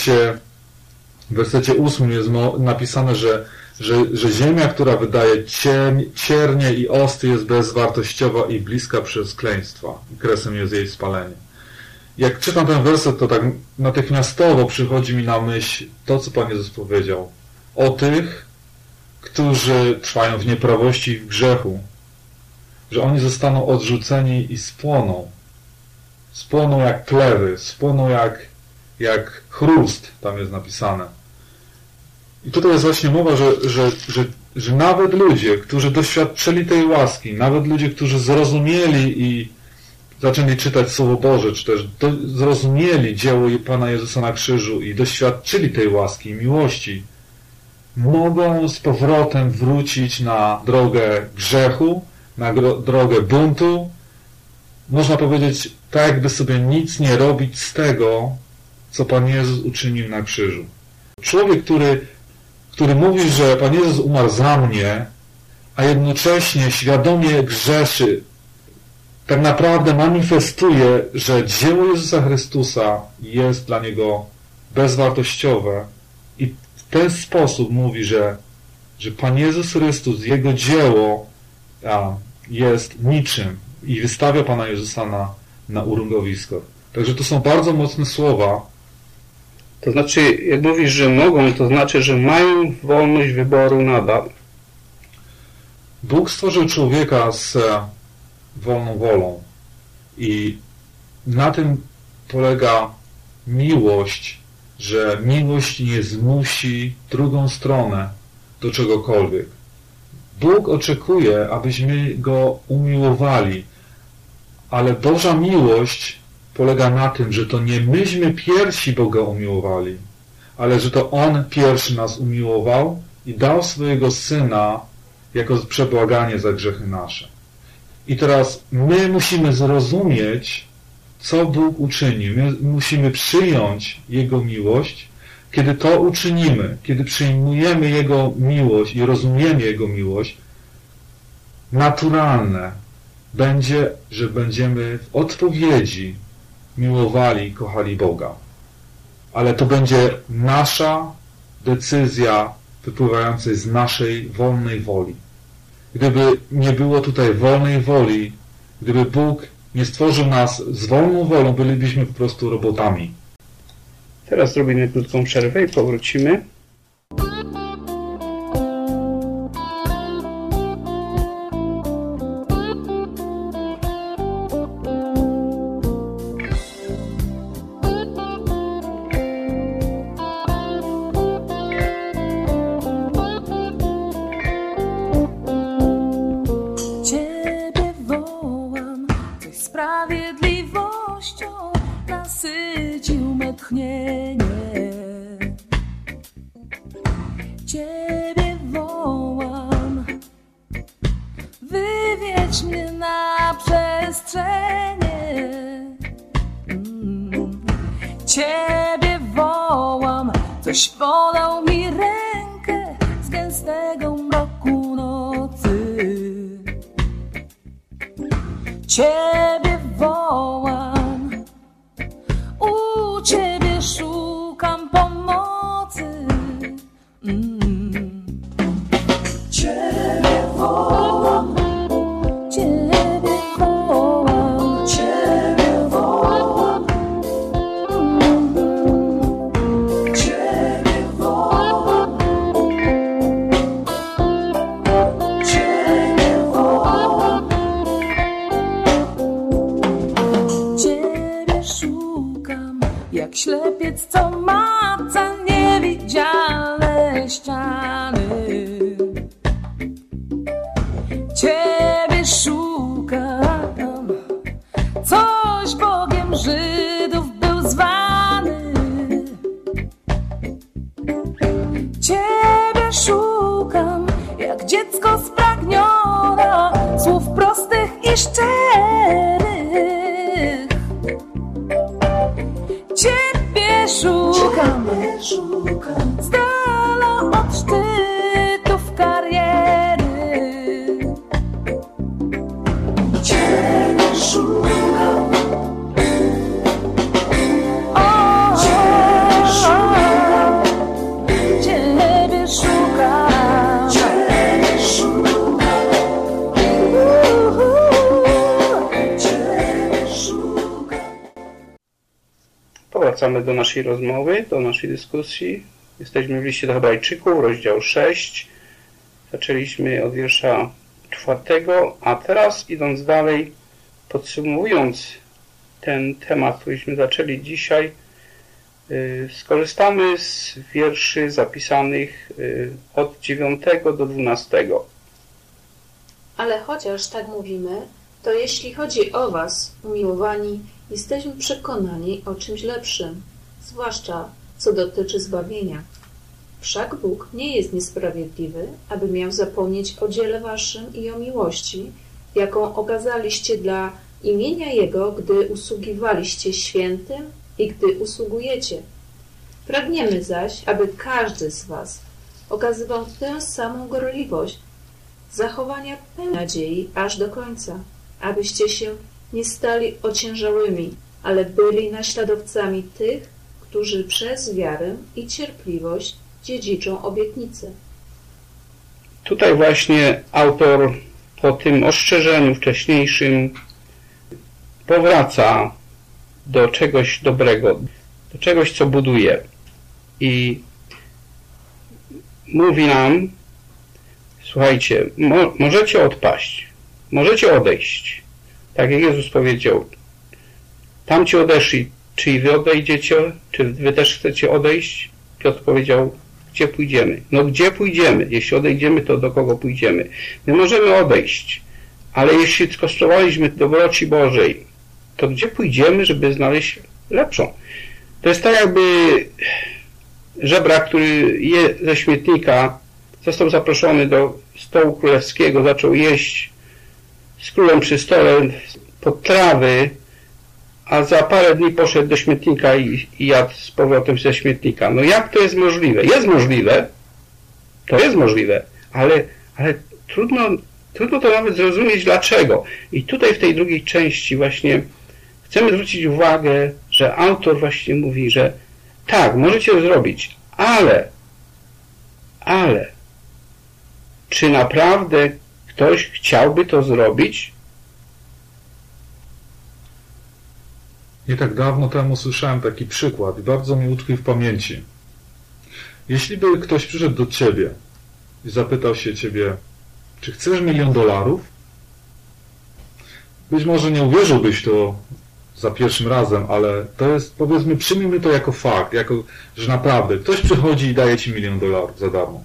wersecie 8 jest napisane, że ziemia, która wydaje ciernie i osty, jest bezwartościowa i bliska przekleństwa. I kresem jest jej spalenie. Jak czytam ten werset, to tak natychmiastowo przychodzi mi na myśl to, co Pan Jezus powiedział. O tych, którzy trwają w nieprawości i w grzechu, że oni zostaną odrzuceni i spłoną. Spłoną jak plewy, spłoną jak chrust, tam jest napisane. I tutaj jest właśnie mowa, że nawet ludzie, którzy doświadczyli tej łaski, nawet ludzie, którzy zrozumieli i zaczęli czytać Słowo Boże, czy też zrozumieli dzieło Pana Jezusa na krzyżu i doświadczyli tej łaski i miłości, mogą z powrotem wrócić na drogę grzechu, na drogę buntu. Można powiedzieć, tak jakby sobie nic nie robić z tego, co Pan Jezus uczynił na krzyżu. Człowiek, który mówi, że Pan Jezus umarł za mnie, a jednocześnie świadomie grzeszy, tak naprawdę manifestuje, że dzieło Jezusa Chrystusa jest dla niego bezwartościowe i w ten sposób mówi, że Pan Jezus Chrystus, Jego dzieło jest niczym i wystawia Pana Jezusa na urągowisko. Także to są bardzo mocne słowa. To znaczy, jak mówisz, że mogą, to znaczy, że mają wolność wyboru nadal. Bóg stworzył człowieka z wolną wolą i na tym polega miłość, że miłość nie zmusi drugą stronę do czegokolwiek. Bóg oczekuje, abyśmy Go umiłowali, ale Boża miłość polega na tym, że to nie myśmy pierwsi Boga umiłowali, ale że to On pierwszy nas umiłował i dał swojego Syna jako przebłaganie za grzechy nasze. I teraz my musimy zrozumieć, co Bóg uczynił. My musimy przyjąć Jego miłość. Kiedy to uczynimy, kiedy przyjmujemy Jego miłość i rozumiemy Jego miłość, naturalne będzie, że będziemy w odpowiedzi miłowali i kochali Boga. Ale to będzie nasza decyzja wypływająca z naszej wolnej woli. Gdyby nie było tutaj wolnej woli, gdyby Bóg nie stworzył nas z wolną wolą, bylibyśmy po prostu robotami. Teraz zrobimy krótką przerwę i powrócimy. Ciebie wołam, Tyś sprawiedliwością nasycił me tchnienie. Ciebie wołam, wywiedź mnie na przestrzenie. Ciebie wołam, Tyś podał mi rękę z gęstego mroku nocy. Ciebie wołam, u Ciebie szukam pomocy. Ciebie wołam, Ciebie wołam, Ciebie wołam, Ciebie wołam, Ciebie wołam. Ciebie szukam, jak ślepiec, co maca niewidzialne ściany. Ciebie szukam, coś Bogiem Żydów był zwany. Ciebie szukam, jak dziecko spragnione słów prostych i szczerych. Z dala od szczytów kariery Ciebie szukam. Ciebie szukam. Ciebie szukam. Ciebie szukam. Ciebie szukam. Powracamy do naszej rozmowy, do naszej dyskusji. Jesteśmy w liście do Hebrajczyków, rozdział 6. Zaczęliśmy od wiersza 4, a teraz idąc dalej, podsumowując ten temat, któryśmy zaczęli dzisiaj, skorzystamy z wierszy zapisanych od 9 do 12. Ale chociaż tak mówimy, to jeśli chodzi o was, umiłowani, jesteśmy przekonani o czymś lepszym, zwłaszcza co dotyczy zbawienia. Wszak Bóg nie jest niesprawiedliwy, aby miał zapomnieć o dziele waszym i o miłości, jaką okazaliście dla imienia Jego, gdy usługiwaliście świętym i gdy usługujecie. Pragniemy zaś, aby każdy z was okazywał tę samą gorliwość, zachowania pełnej nadziei aż do końca, abyście się nie stali ociężałymi, ale byli naśladowcami tych, którzy przez wiarę i cierpliwość dziedziczą obietnicę. Tutaj właśnie autor po tym ostrzeżeniu wcześniejszym powraca do czegoś dobrego, do czegoś, co buduje. I mówi nam, słuchajcie, możecie odpaść, możecie odejść. Tak jak Jezus powiedział, tamci odeszli, czy i wy odejdziecie, czy wy też chcecie odejść? Piotr powiedział, gdzie pójdziemy? No gdzie pójdziemy? Jeśli odejdziemy, to do kogo pójdziemy? My możemy odejść, ale jeśli skosztowaliśmy dobroci Bożej, to gdzie pójdziemy, żeby znaleźć lepszą? To jest tak jakby żebrak, który je ze śmietnika, został zaproszony do stołu królewskiego, zaczął jeść z królem przy stole potrawy, a za parę dni poszedł do śmietnika i jadł z powrotem ze śmietnika. No jak to jest możliwe? Jest możliwe, to jest możliwe, ale trudno to nawet zrozumieć dlaczego. I tutaj w tej drugiej części właśnie chcemy zwrócić uwagę, że autor właśnie mówi, że tak, możecie to zrobić, ale czy naprawdę ktoś chciałby to zrobić? Nie tak dawno temu słyszałem taki przykład i bardzo mi utkwił w pamięci. Jeśli by ktoś przyszedł do ciebie i zapytał się ciebie, czy chcesz $1 000 000? Być może nie uwierzyłbyś to za pierwszym razem, ale to jest, powiedzmy, przyjmijmy to jako fakt, że naprawdę ktoś przychodzi i daje ci $1 000 000 za darmo.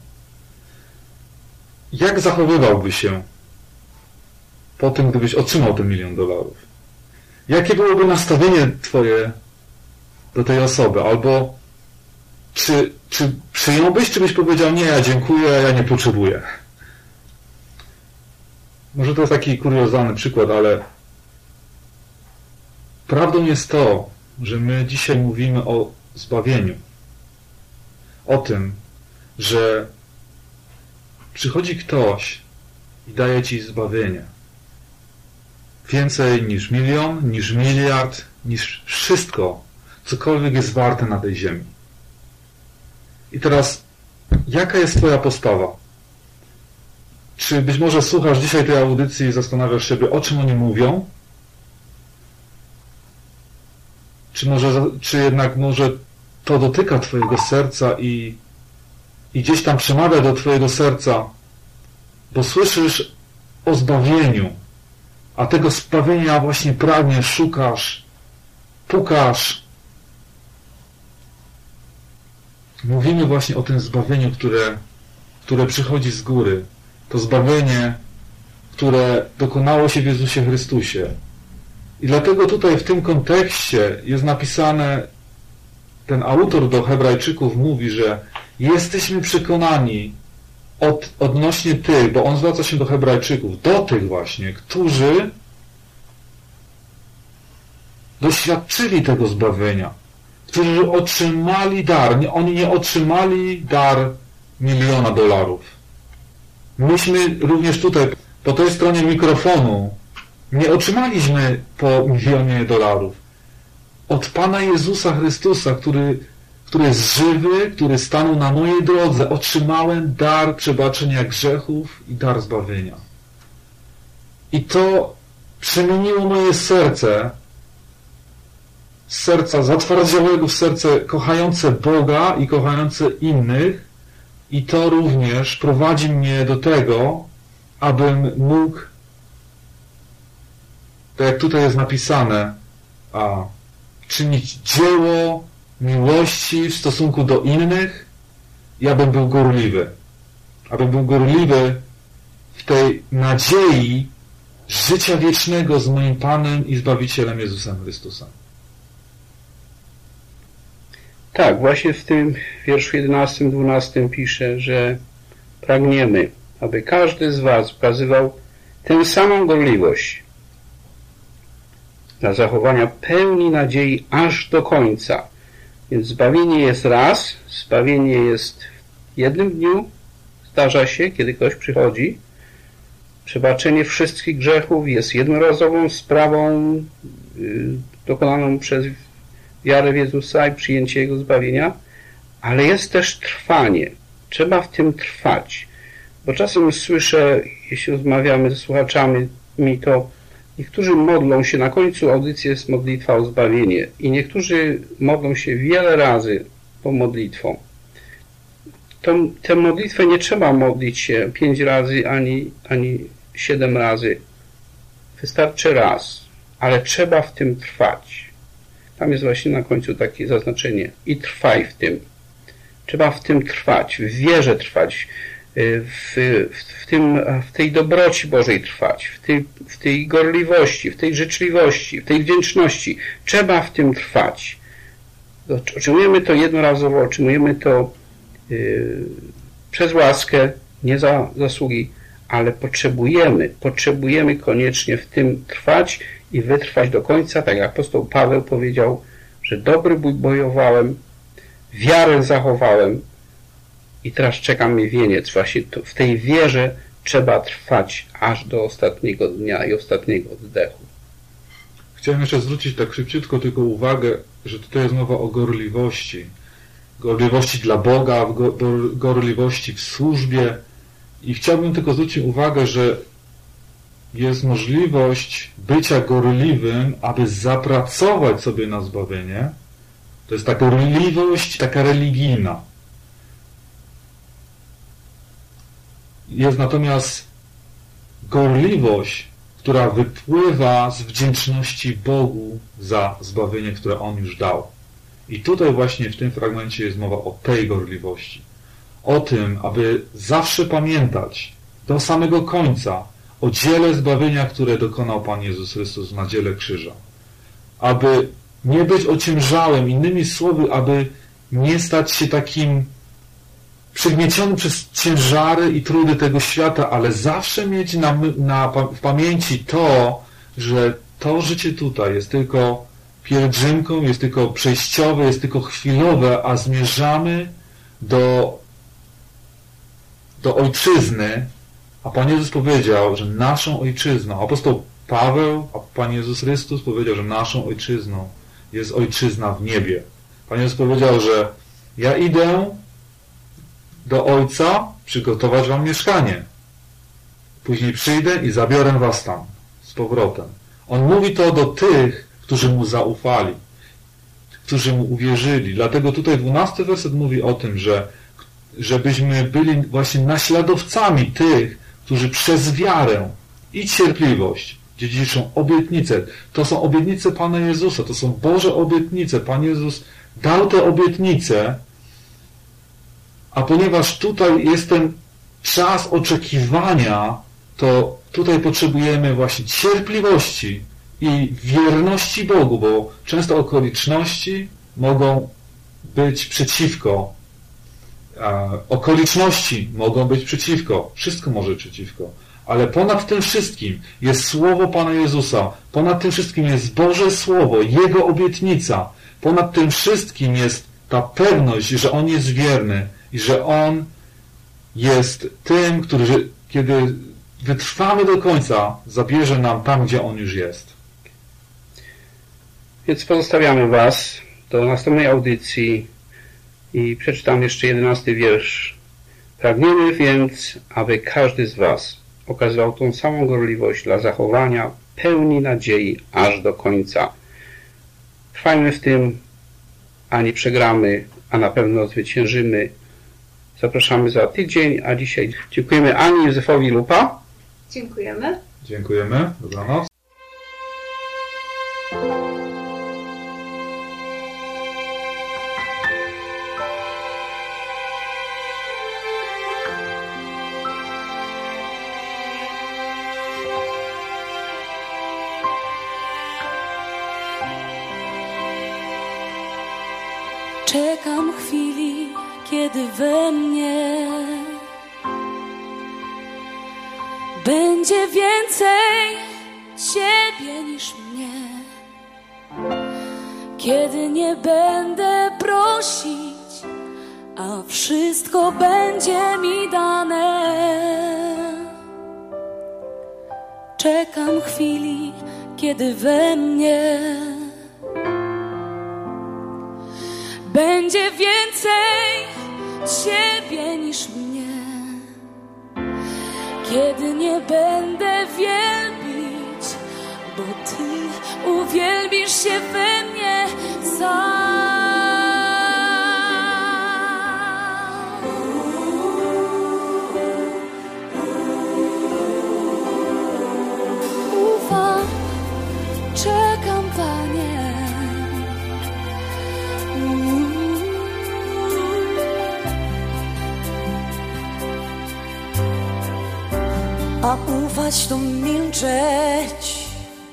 Jak zachowywałbyś się po tym, gdybyś otrzymał ten $1 000 000? Jakie byłoby nastawienie twoje do tej osoby? Albo czy przyjąłbyś, czy byś powiedział, nie, ja dziękuję, ja nie potrzebuję? Może to jest taki kuriozalny przykład, ale prawdą jest to, że my dzisiaj mówimy o zbawieniu. O tym, że przychodzi ktoś i daje ci zbawienie. Więcej niż 1 000 000, niż 1 miliard, niż wszystko, cokolwiek jest warte na tej ziemi. I teraz, jaka jest twoja postawa? Czy być może słuchasz dzisiaj tej audycji i zastanawiasz się, o czym oni mówią? Czy jednak może to dotyka twojego serca i gdzieś tam przemawia do twojego serca, bo słyszysz o zbawieniu, a tego zbawienia właśnie pragniesz, szukasz, pukasz. Mówimy właśnie o tym zbawieniu, które przychodzi z góry. To zbawienie, które dokonało się w Jezusie Chrystusie. I dlatego tutaj w tym kontekście jest napisane, ten autor do Hebrajczyków mówi, że jesteśmy przekonani odnośnie tych, bo on zwraca się do Hebrajczyków, do tych właśnie, którzy doświadczyli tego zbawienia, którzy otrzymali dar. Oni nie otrzymali dar $1 000 000. Myśmy również tutaj, po tej stronie mikrofonu, nie otrzymaliśmy po $1 000 000. Od Pana Jezusa Chrystusa, który jest żywy, który stanął na mojej drodze, otrzymałem dar przebaczenia grzechów i dar zbawienia. I to przemieniło moje serce, z serca zatwardziałego w serce kochające Boga i kochające innych, i to również prowadzi mnie do tego, abym mógł, tak jak tutaj jest napisane, czynić dzieło miłości w stosunku do innych i abym był gorliwy. Abym był gorliwy w tej nadziei życia wiecznego z moim Panem i Zbawicielem Jezusem Chrystusem. Tak, właśnie w tym wierszu 11-12 pisze, że pragniemy, aby każdy z was okazywał tę samą gorliwość dla zachowania pełni nadziei aż do końca. Więc zbawienie jest raz, zbawienie jest w jednym dniu, zdarza się, kiedy ktoś przychodzi. Przebaczenie wszystkich grzechów jest jednorazową sprawą dokonaną przez wiarę w Jezusa i przyjęcie Jego zbawienia, ale jest też trwanie. Trzeba w tym trwać. Bo czasem słyszę, jeśli rozmawiamy ze słuchaczami, to niektórzy modlą się, na końcu audycji jest modlitwa o zbawienie i niektórzy modlą się wiele razy po modlitwą. Tę modlitwę nie trzeba modlić się 5 razy ani 7 razy. Wystarczy raz, ale trzeba w tym trwać. Tam jest właśnie na końcu takie zaznaczenie. I trwaj w tym. Trzeba w tym trwać, w wierze trwać, w tej dobroci Bożej trwać, w tej gorliwości, w tej życzliwości, w tej wdzięczności. Trzeba w tym trwać. Otrzymujemy to jednorazowo, otrzymujemy to przez łaskę, nie za zasługi, ale potrzebujemy koniecznie w tym trwać i wytrwać do końca, tak jak apostoł Paweł powiedział, że dobry bój bojowałem, wiarę zachowałem i teraz czeka mnie wieniec. Właśnie w tej wierze trzeba trwać aż do ostatniego dnia i ostatniego oddechu. Chciałem jeszcze zwrócić tak szybciutko tylko uwagę, że tutaj jest mowa o gorliwości. Gorliwości dla Boga, gorliwości w służbie. I chciałbym tylko zwrócić uwagę, że jest możliwość bycia gorliwym, aby zapracować sobie na zbawienie. To jest ta gorliwość, taka religijna. Jest natomiast gorliwość, która wypływa z wdzięczności Bogu za zbawienie, które On już dał. I tutaj właśnie w tym fragmencie jest mowa o tej gorliwości. O tym, aby zawsze pamiętać do samego końca o dziele zbawienia, które dokonał Pan Jezus Chrystus na dziele krzyża. Aby nie być ociężałym, innymi słowy, aby nie stać się takim przygniecionym przez ciężary i trudy tego świata, ale zawsze mieć w pamięci to, że to życie tutaj jest tylko pielgrzymką, jest tylko przejściowe, jest tylko chwilowe, a zmierzamy do ojczyzny, a Pan Jezus powiedział, że naszą ojczyzną, apostoł Paweł, a Pan Jezus Chrystus powiedział, że naszą ojczyzną jest ojczyzna w niebie. Pan Jezus powiedział, że ja idę do Ojca przygotować wam mieszkanie. Później przyjdę i zabiorę was tam z powrotem. On mówi to do tych, którzy Mu zaufali, którzy Mu uwierzyli. Dlatego tutaj 12 werset mówi o tym, żebyśmy byli właśnie naśladowcami tych, którzy przez wiarę i cierpliwość dziedziczą obietnice. To są obietnice Pana Jezusa, to są Boże obietnice. Pan Jezus dał te obietnice, a ponieważ tutaj jest ten czas oczekiwania, to tutaj potrzebujemy właśnie cierpliwości i wierności Bogu, bo często okoliczności mogą być przeciwko. Okoliczności mogą być przeciwko. Wszystko może być przeciwko. Ale ponad tym wszystkim jest Słowo Pana Jezusa. Ponad tym wszystkim jest Boże Słowo, Jego obietnica. Ponad tym wszystkim jest ta pewność, że On jest wierny i że On jest tym, który, kiedy wytrwamy do końca, zabierze nam tam, gdzie On już jest. Więc pozostawiamy Was do następnej audycji i przeczytam jeszcze 11 wiersz. Pragniemy więc, aby każdy z Was okazywał tą samą gorliwość dla zachowania pełni nadziei aż do końca. Trwajmy w tym, a nie przegramy, a na pewno zwyciężymy. Zapraszamy za tydzień, a dzisiaj dziękujemy Ani i Józefowi Lupa. Dziękujemy. Dziękujemy. Dobranoc. Czekam chwili, kiedy we mnie będzie więcej Ciebie niż mnie. Kiedy nie będę prosić, a wszystko będzie mi dane. Czekam chwili, kiedy we mnie będzie więcej Ciebie niż mnie. Kiedy nie będę wielbić, bo Ty uwielbisz się we mnie sam. Ufam, czekam, Panie. A ufać to milczeć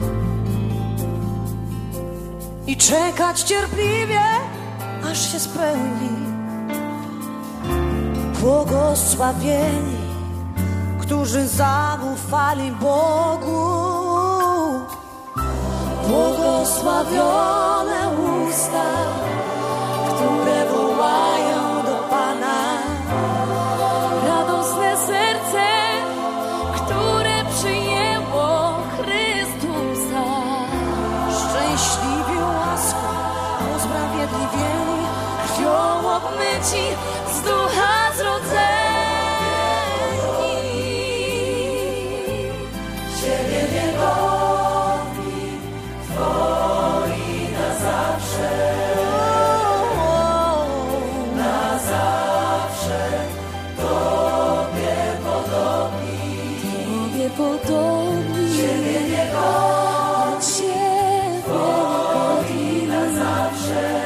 i czekać cierpliwie, aż się spełni. Błogosławieni, którzy zaufali Bogu. Błogosławione usta, które wołają do Pana. Radosne serce, które przyjęło Chrystusa. Szczęśliwi łaską, usprawiedliwieni, krwią obmyci, z ducha zrodzeni. Ciebie niegodni, Twoi na zawsze. Na zawsze Tobie podobni. Tobie podobni. Ciebie niegodni, Twoi na zawsze.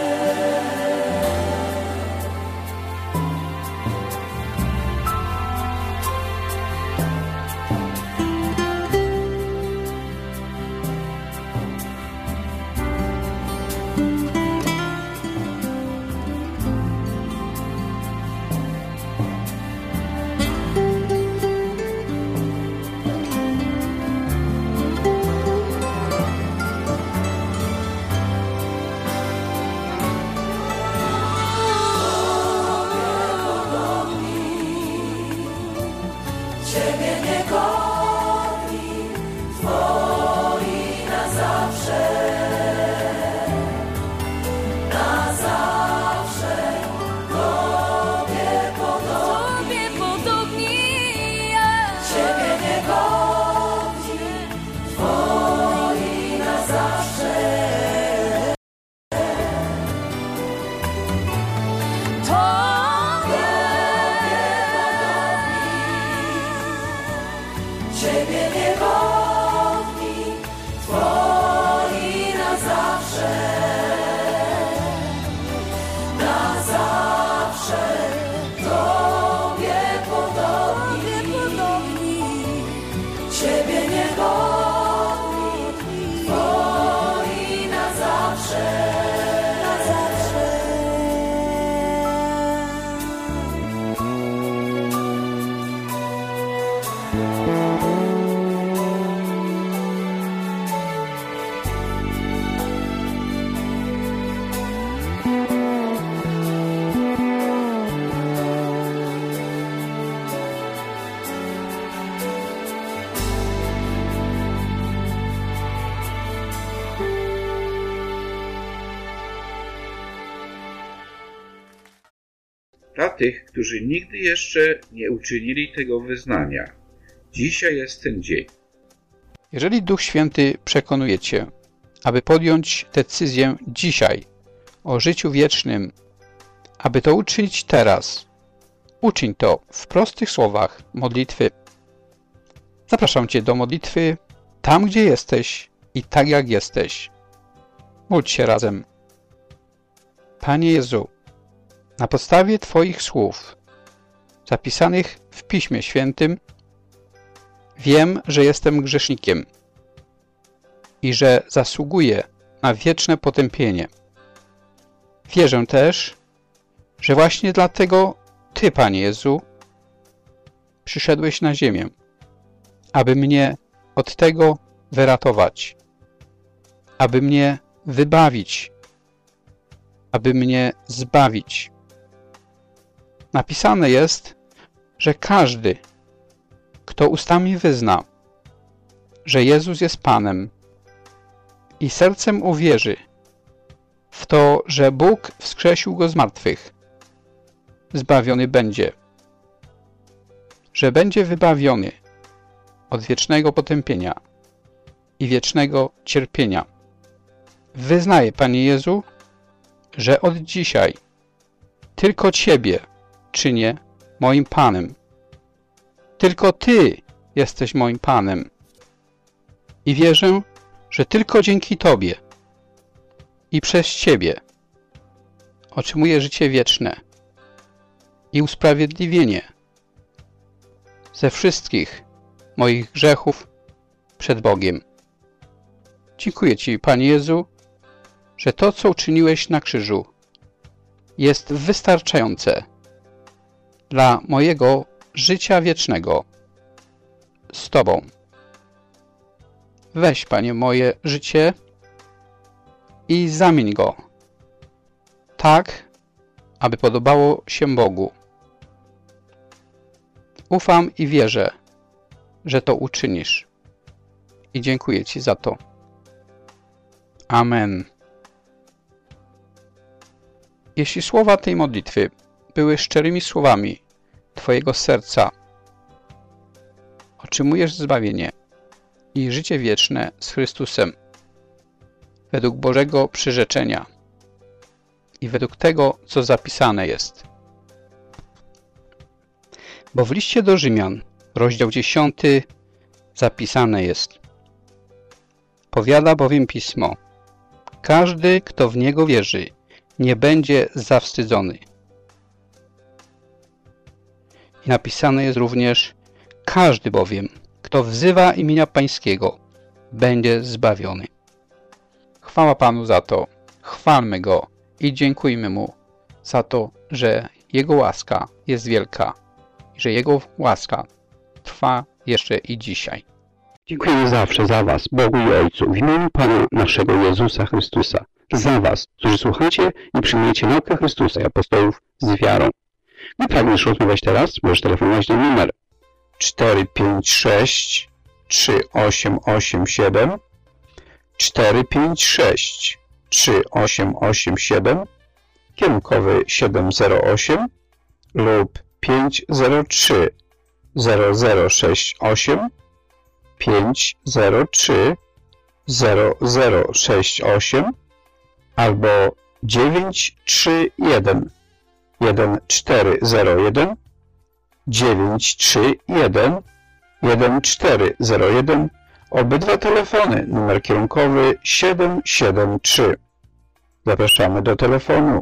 Ciebie niegodni, Twoi na dla tych, którzy nigdy jeszcze nie uczynili tego wyznania. Dzisiaj jest ten dzień. Jeżeli Duch Święty przekonuje Cię, aby podjąć decyzję dzisiaj o życiu wiecznym, aby to uczynić teraz, uczyń to w prostych słowach modlitwy. Zapraszam Cię do modlitwy tam, gdzie jesteś i tak jak jesteś. Módl się razem. Panie Jezu, na podstawie Twoich słów, zapisanych w Piśmie Świętym, wiem, że jestem grzesznikiem i że zasługuję na wieczne potępienie. Wierzę też, że właśnie dlatego Ty, Panie Jezu, przyszedłeś na ziemię, aby mnie od tego wyratować, aby mnie wybawić, aby mnie zbawić. Napisane jest, że każdy, kto ustami wyzna, że Jezus jest Panem i sercem uwierzy w to, że Bóg wskrzesił Go z martwych, zbawiony będzie, że będzie wybawiony od wiecznego potępienia i wiecznego cierpienia. Wyznaję, Panie Jezu, że od dzisiaj tylko Ciebie czynię moim Panem. Tylko Ty jesteś moim Panem. I wierzę, że tylko dzięki Tobie i przez Ciebie otrzymuję życie wieczne i usprawiedliwienie ze wszystkich moich grzechów przed Bogiem. Dziękuję Ci, Panie Jezu, że to, co uczyniłeś na krzyżu, jest wystarczające dla mojego życia wiecznego z Tobą. Weź, Panie, moje życie i zamień go tak, aby podobało się Bogu. Ufam i wierzę, że to uczynisz. I dziękuję Ci za to. Amen. Jeśli słowa tej modlitwy były szczerymi słowami Twojego serca, otrzymujesz zbawienie i życie wieczne z Chrystusem według Bożego przyrzeczenia i według tego, co zapisane jest. Bo w liście do Rzymian, rozdział 10, zapisane jest: powiada bowiem Pismo, każdy, kto w Niego wierzy, nie będzie zawstydzony. I napisane jest również: każdy bowiem, kto wzywa imienia Pańskiego, będzie zbawiony. Chwała Panu za to, chwalmy Go i dziękujmy Mu za to, że Jego łaska jest wielka i że Jego łaska trwa jeszcze i dzisiaj. Dziękujemy zawsze za Was, Bogu i Ojcu, w imieniu Pana naszego Jezusa Chrystusa, za Was, którzy słuchacie i przyjmujecie naukę Chrystusa i apostołów z wiarą. Gdy pragniesz rozmawiać teraz, możesz telefonować na numer 456 3887 456 3887, kierunkowy 708 lub 503 0068 503 0068 albo 931 1401 931 1401. Obydwa telefony, numer kierunkowy 773. Zapraszamy do telefonu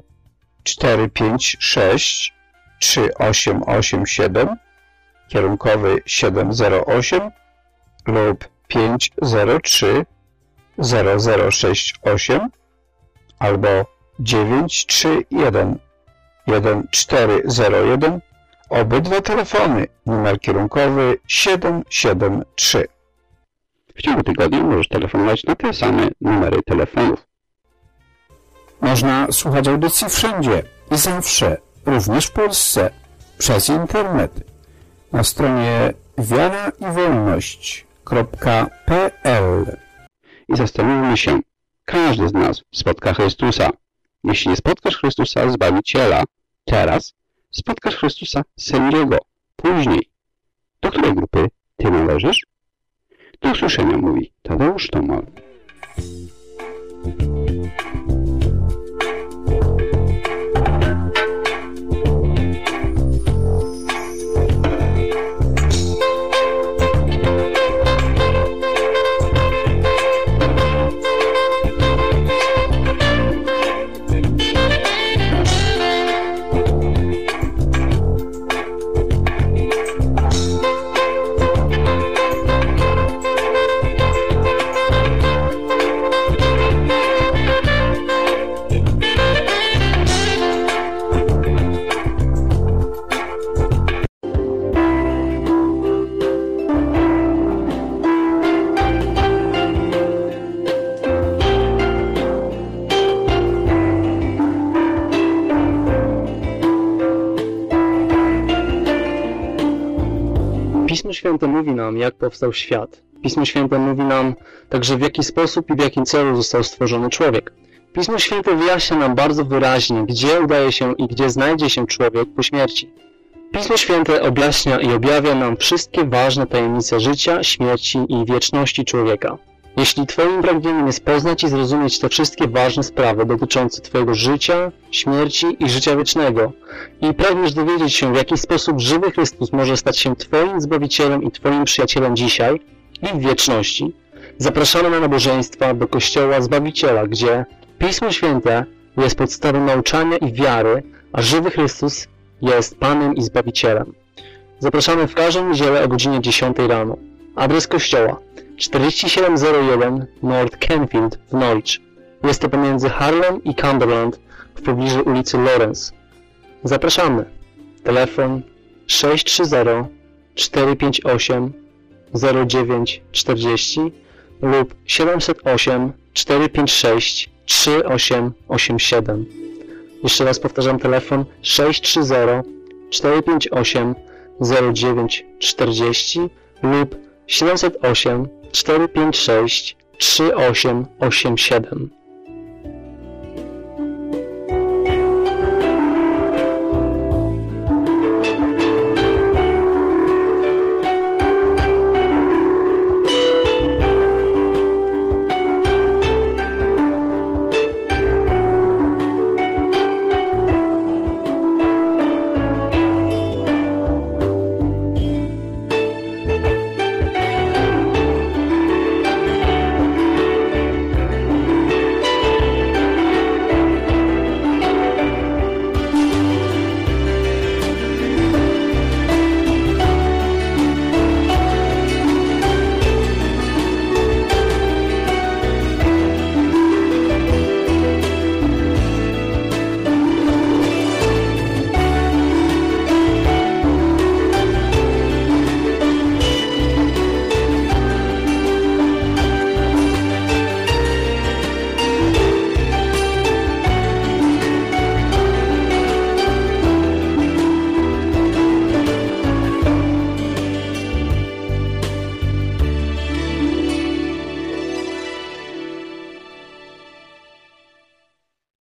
456 3887, kierunkowy 708 lub 503 0068 albo 931 1401. Obydwa telefony, numer kierunkowy 773. W ciągu tygodnia możesz telefonować na te same numery telefonów. Można słuchać audycji wszędzie i zawsze, również w Polsce, przez internet. Na stronie wiaraiwolność.pl. I zastanówmy się, każdy z nas spotka Chrystusa. Jeśli nie spotkasz Chrystusa, Zbawiciela, teraz, spotkasz Chrystusa sędziego później. Do której grupy ty należysz? Do usłyszenia, mówi Tadeusz Tomal. Pismo Święte mówi nam, jak powstał świat. Pismo Święte mówi nam także, w jaki sposób i w jakim celu został stworzony człowiek. Pismo Święte wyjaśnia nam bardzo wyraźnie, gdzie udaje się i gdzie znajdzie się człowiek po śmierci. Pismo Święte objaśnia i objawia nam wszystkie ważne tajemnice życia, śmierci i wieczności człowieka. Jeśli Twoim pragnieniem jest poznać i zrozumieć te wszystkie ważne sprawy dotyczące Twojego życia, śmierci i życia wiecznego i pragniesz dowiedzieć się, w jaki sposób żywy Chrystus może stać się Twoim Zbawicielem i Twoim przyjacielem dzisiaj i w wieczności, zapraszamy na nabożeństwa do Kościoła Zbawiciela, gdzie Pismo Święte jest podstawą nauczania i wiary, a żywy Chrystus jest Panem i Zbawicielem. Zapraszamy w każdą niedzielę o godzinie 10 rano. Adres kościoła 4701 North Canfield w Norwich. Jest to pomiędzy Harlem i Cumberland w pobliżu ulicy Lawrence. Zapraszamy. Telefon 630-458-0940 lub 708-456-3887. Jeszcze raz powtarzam, telefon 630-458-0940 lub 708-456-3887.